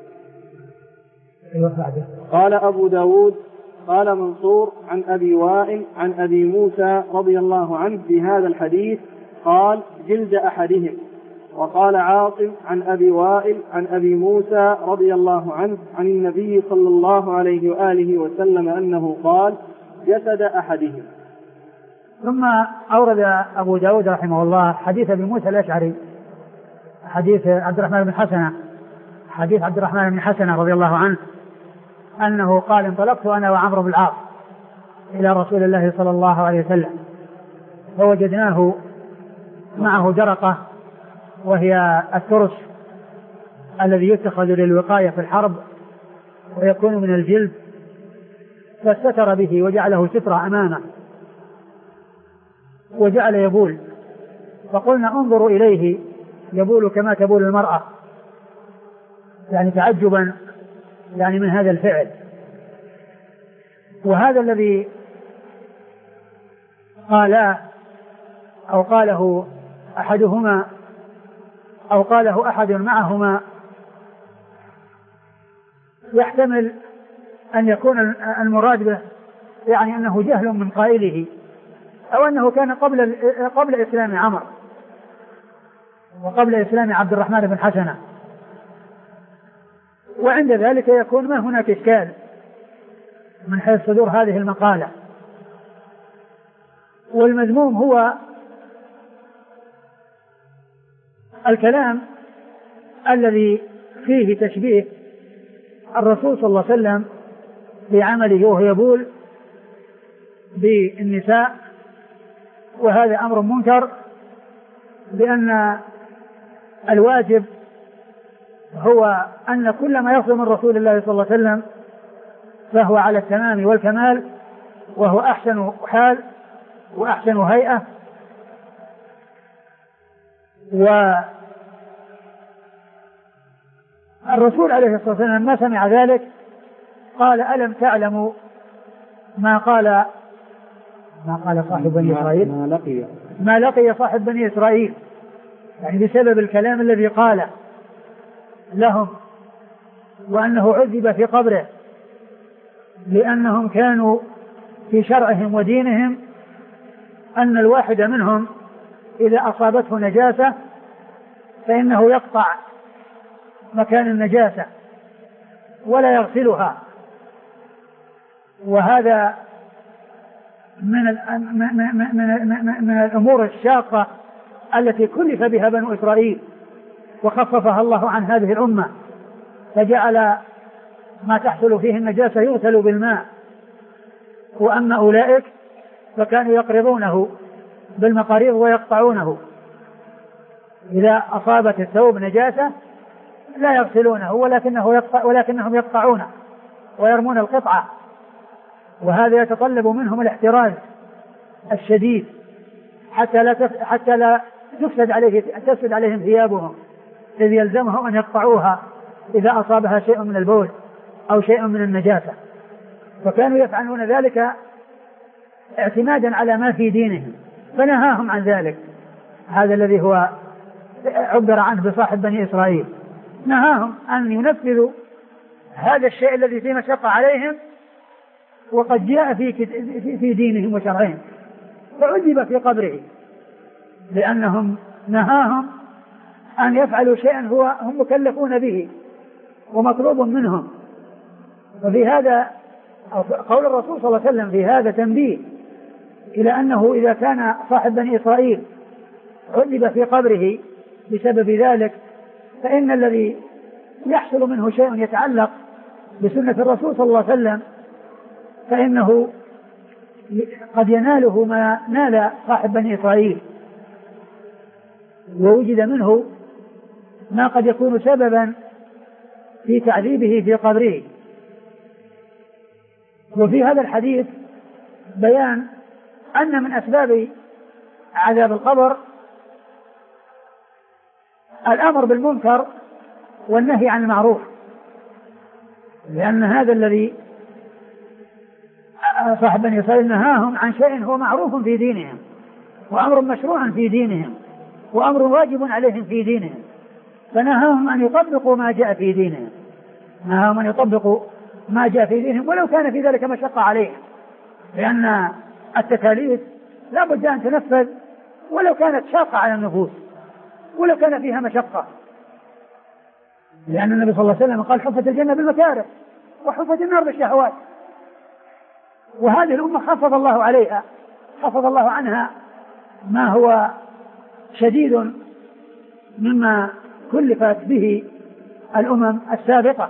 قال أبو داود قال منصور عن أبي وائل عن أبي موسى رضي الله عنه في هذا الحديث قال: جلد أحدهم. وقال عاصم عن أبي وائل عن أبي موسى رضي الله عنه عن النبي صلى الله عليه وآله وسلم أنه قال: جسد أحدهم.
ثم أورد أبو داود رحمه الله حديث أبي موسى الأشعري، حديث عبد الرحمن بن حسنة حديث عبد الرحمن بن حسنة رضي الله عنه أنه قال: انطلقت أنا وعمرو بن العاص إلى رسول الله صلى الله عليه وسلم، فوجدناه معه درقة، وهي الترس الذي يتخذ للوقاية في الحرب ويكون من الجلد، فاستتر به وجعله سترة أمامه وجعل يبول، فقلنا: انظروا إليه يبول كما تبول المرأة، يعني تعجبا يعني من هذا الفعل. وهذا الذي قاله أو قاله أحدهما أو قاله أحد معهما يحتمل أن يكون المراد به يعني أنه جهل من قائله، أو أنه كان قبل قبل إسلام عمرو وقبل إسلام عبد الرحمن بن حسنة، وعند ذلك يكون ما هناك إشكال من حيث صدور هذه المقالة. والمذموم هو الكلام الذي فيه تشبيه الرسول صلى الله عليه وسلم بعمله وهو يبول بالنساء، وهذا أمر منكر، لأن الواجب هو أن كل ما يصل من رسول الله صلى الله عليه وسلم فهو على التمام والكمال، وهو أحسن حال وأحسن هيئة. والرسول عليه الصلاة والسلام ما سمع ذلك قال: ألم تعلموا ما قال ما قال صاحب بني إسرائيل
ما لقي
ما لقي صاحب بني إسرائيل، يعني بسبب الكلام الذي قاله لهم، وأنه عذب في قبره لأنهم كانوا في شرعهم ودينهم أن الواحد منهم إذا أصابته نجاسة فإنه يقطع مكان النجاسة ولا يغسلها، وهذا من من من من الأمور الشاقة التي كلف بها بنو إسرائيل وخففها الله عن هذه الأمة، فجعل ما تحصل فيه النجاسة يغسل بالماء، وأما أولئك فكانوا يقرضونه بالمقاريض ويقطعونه، إذا أصابت الثوب نجاسة لا يغسلونه ولكنه يقطع ولكنهم يقطعونه ويرمون القطعة، وهذا يتطلب منهم الاحتراز الشديد حتى لا تف... حتى لا تفسد عليه تفسد عليهم ثيابهم، إذ يلزمهم أن يقطعوها إذا أصابها شيء من البول أو شيء من النجاسة، فكانوا يفعلون ذلك اعتمادا على ما في دينهم، فنهاهم عن ذلك. هذا الذي هو عبر عنه بصاحب بني إسرائيل، نهاهم أن ينفذوا هذا الشيء الذي فيه مشقة عليهم وقد جاء في في دينهم وشرعهم، فعذب في قبره لأنهم نهاهم أن يفعلوا شيئا هو هم مكلفون به ومطلوب منهم. وفي هذا قول الرسول صلى الله عليه وسلم في هذا تنبيه إلى أنه إذا كان صاحب بني إسرائيل عذب في قبره بسبب ذلك، فإن الذي يحصل منه شيء يتعلق بسنة الرسول صلى الله عليه وسلم فإنه قد يناله ما نال صاحب بني إسرائيل، ووجد منه ما قد يكون سببا في تعذيبه في قبره. وفي هذا الحديث بيان أن من أسباب عذاب القبر الأمر بالمنكر والنهي عن المعروف، لأن هذا الذي صاحب بني إسرائيل نهاهم عن شيء هو معروف في دينهم وأمر مشروع في دينهم وأمر واجب عليهم في دينهم، فنهاهم أن يطبقوا ما جاء في دينهم، نهاهم أن يطبقوا ما جاء في دينهم ولو كان في ذلك مشقة عليهم، لأن التكاليف لا بد أن تنفذ ولو كانت شاقة على النفوس ولو كان فيها مشقة، لأن النبي صلى الله عليه وسلم قال حفت الجنة بالمكاره وحفت النار بالشهوات، وهذه الأمة خفض الله عليها خفض الله عنها ما هو شديد مما كلفت به الأمم السابقة.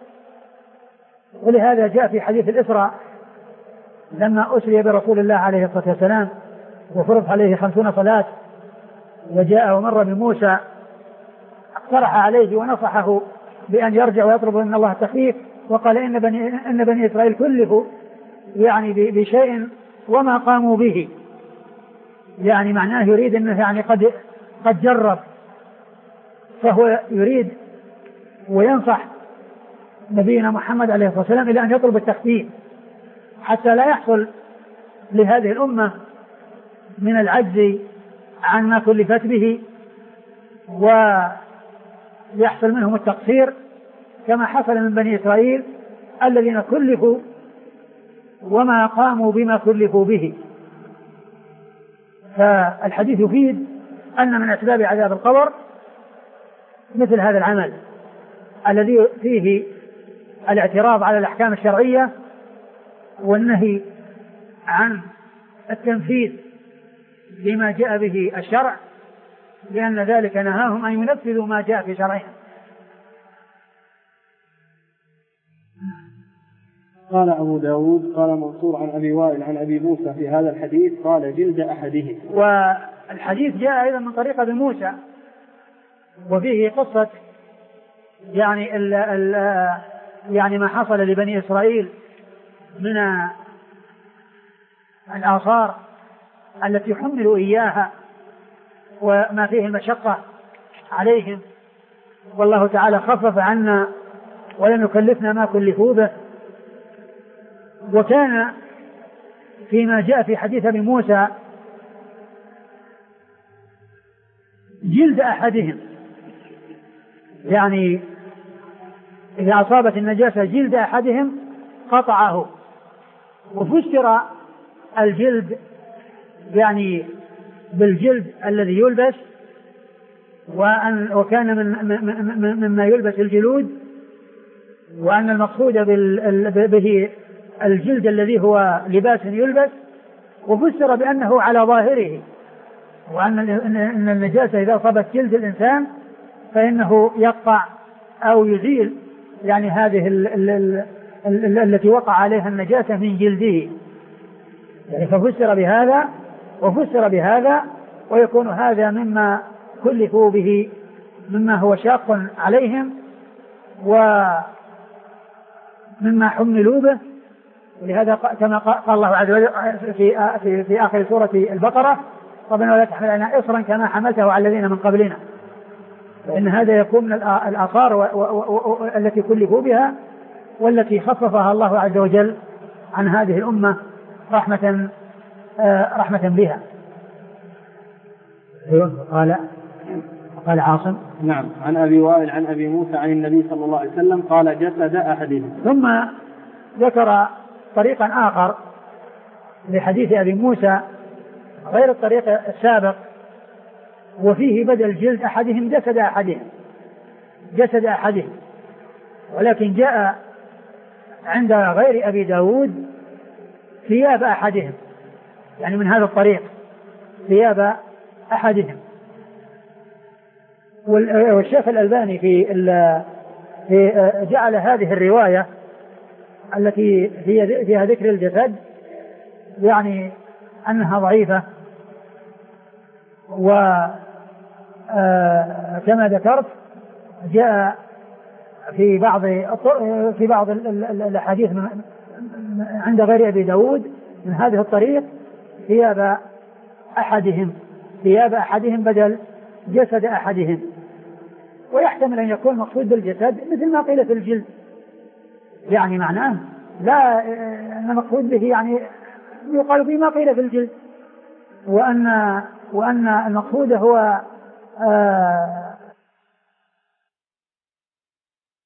ولهذا جاء في حديث الإسراء لما أسري برسول الله عليه الصلاة والسلام وفرض عليه خمسون صلاة وجاء ومر بموسى اقترح عليه ونصحه بأن يرجع ويطلب من الله التخفيف، وقال إن بني, إن بني إسرائيل كلفوا يعني بشيء وما قاموا به، يعني معناه يريد أنه يعني قد قد جرب، فهو يريد وينصح نبينا محمد عليه الصلاة والسلام إلى أن يطلب التخفيف حتى لا يحصل لهذه الأمة من العجز عن ما كلفت به ويحصل منهم التقصير كما حصل من بني إسرائيل الذين كلفوا وما قاموا بما كلفوا به. فالحديث يفيد أن من أسباب عذاب القبر مثل هذا العمل الذي فيه الاعتراض على الأحكام الشرعية والنهي عن التنفيذ لما جاء به الشرع، لأن ذلك نهاهم أن ينفذوا ما جاء في شرعهم.
قال أبو داود قال منصور عن أبي وائل عن أبي موسى في هذا الحديث قال جلد أحدهم.
والحديث جاء أيضا من طريق أبي موسى وفيه قصة يعني ال ال يعني ما حصل لبني إسرائيل من الآثار التي حملوا إياها وما فيه المشقة عليهم، والله تعالى خفف عنا ولم يكلفنا ما كلفوا به. وكان فيما جاء في حديث ابي موسى جلد أحدهم، يعني إذا أصابت النجاسة جلد أحدهم قطعه، وفسر الجلد يعني بالجلد الذي يلبس وأن وكان من مما يلبس الجلود، وأن المقصود به الجلد الذي هو لباس يلبس، وفسر بأنه على ظاهره، وأن النجاسة إذا أصابت جلد الإنسان فإنه يقطع أو يزيل يعني هذه ال ال ال ال التي وقع عليها النجاسة من جلده، يعني ففسر بهذا وفسر بهذا، ويكون هذا مما كلفوا به مما هو شاق عليهم ومما حملوا به. ولهذا كما قال الله عز وجل في, في, في آخر سورة البقرة: ربنا ولا تحمل علينا إصرا كما حملته على الذين من قبلنا. فإن هذا يكون من الآثار التي كلفوا بها والتي خففها الله عز وجل عن هذه الأمة رحمة رحمة بها. قال قال عاصم:
نعم، عن أبي وائل عن أبي موسى عن النبي صلى الله عليه وسلم قال: جسد أحدهم.
ثم ذكر طريقا آخر لحديث أبي موسى غير الطريق السابق، وفيه بدل جلد أحدهم جسد أحدهم جسد أحدهم ولكن جاء عند غير أبي داود ثياب أحدهم، يعني من هذا الطريق ثياب أحدهم. والشيخ الألباني في في جعل هذه الرواية التي هي فيها ذكر الجسد يعني أنها ضعيفة، وكما ذكرت جاء في بعض في بعض الأحاديث عند غير أبي داود من هذه الطريق ثياب أحدهم ثياب أحدهم بدل جسد أحدهم. ويحتمل أن يكون مقصود بالجسد مثل ما قيل في الجلد، يعني معناه لا أن مقصود به يعني يقال فيه ما قيل في الجلد، وأن وأن المقصود هو آه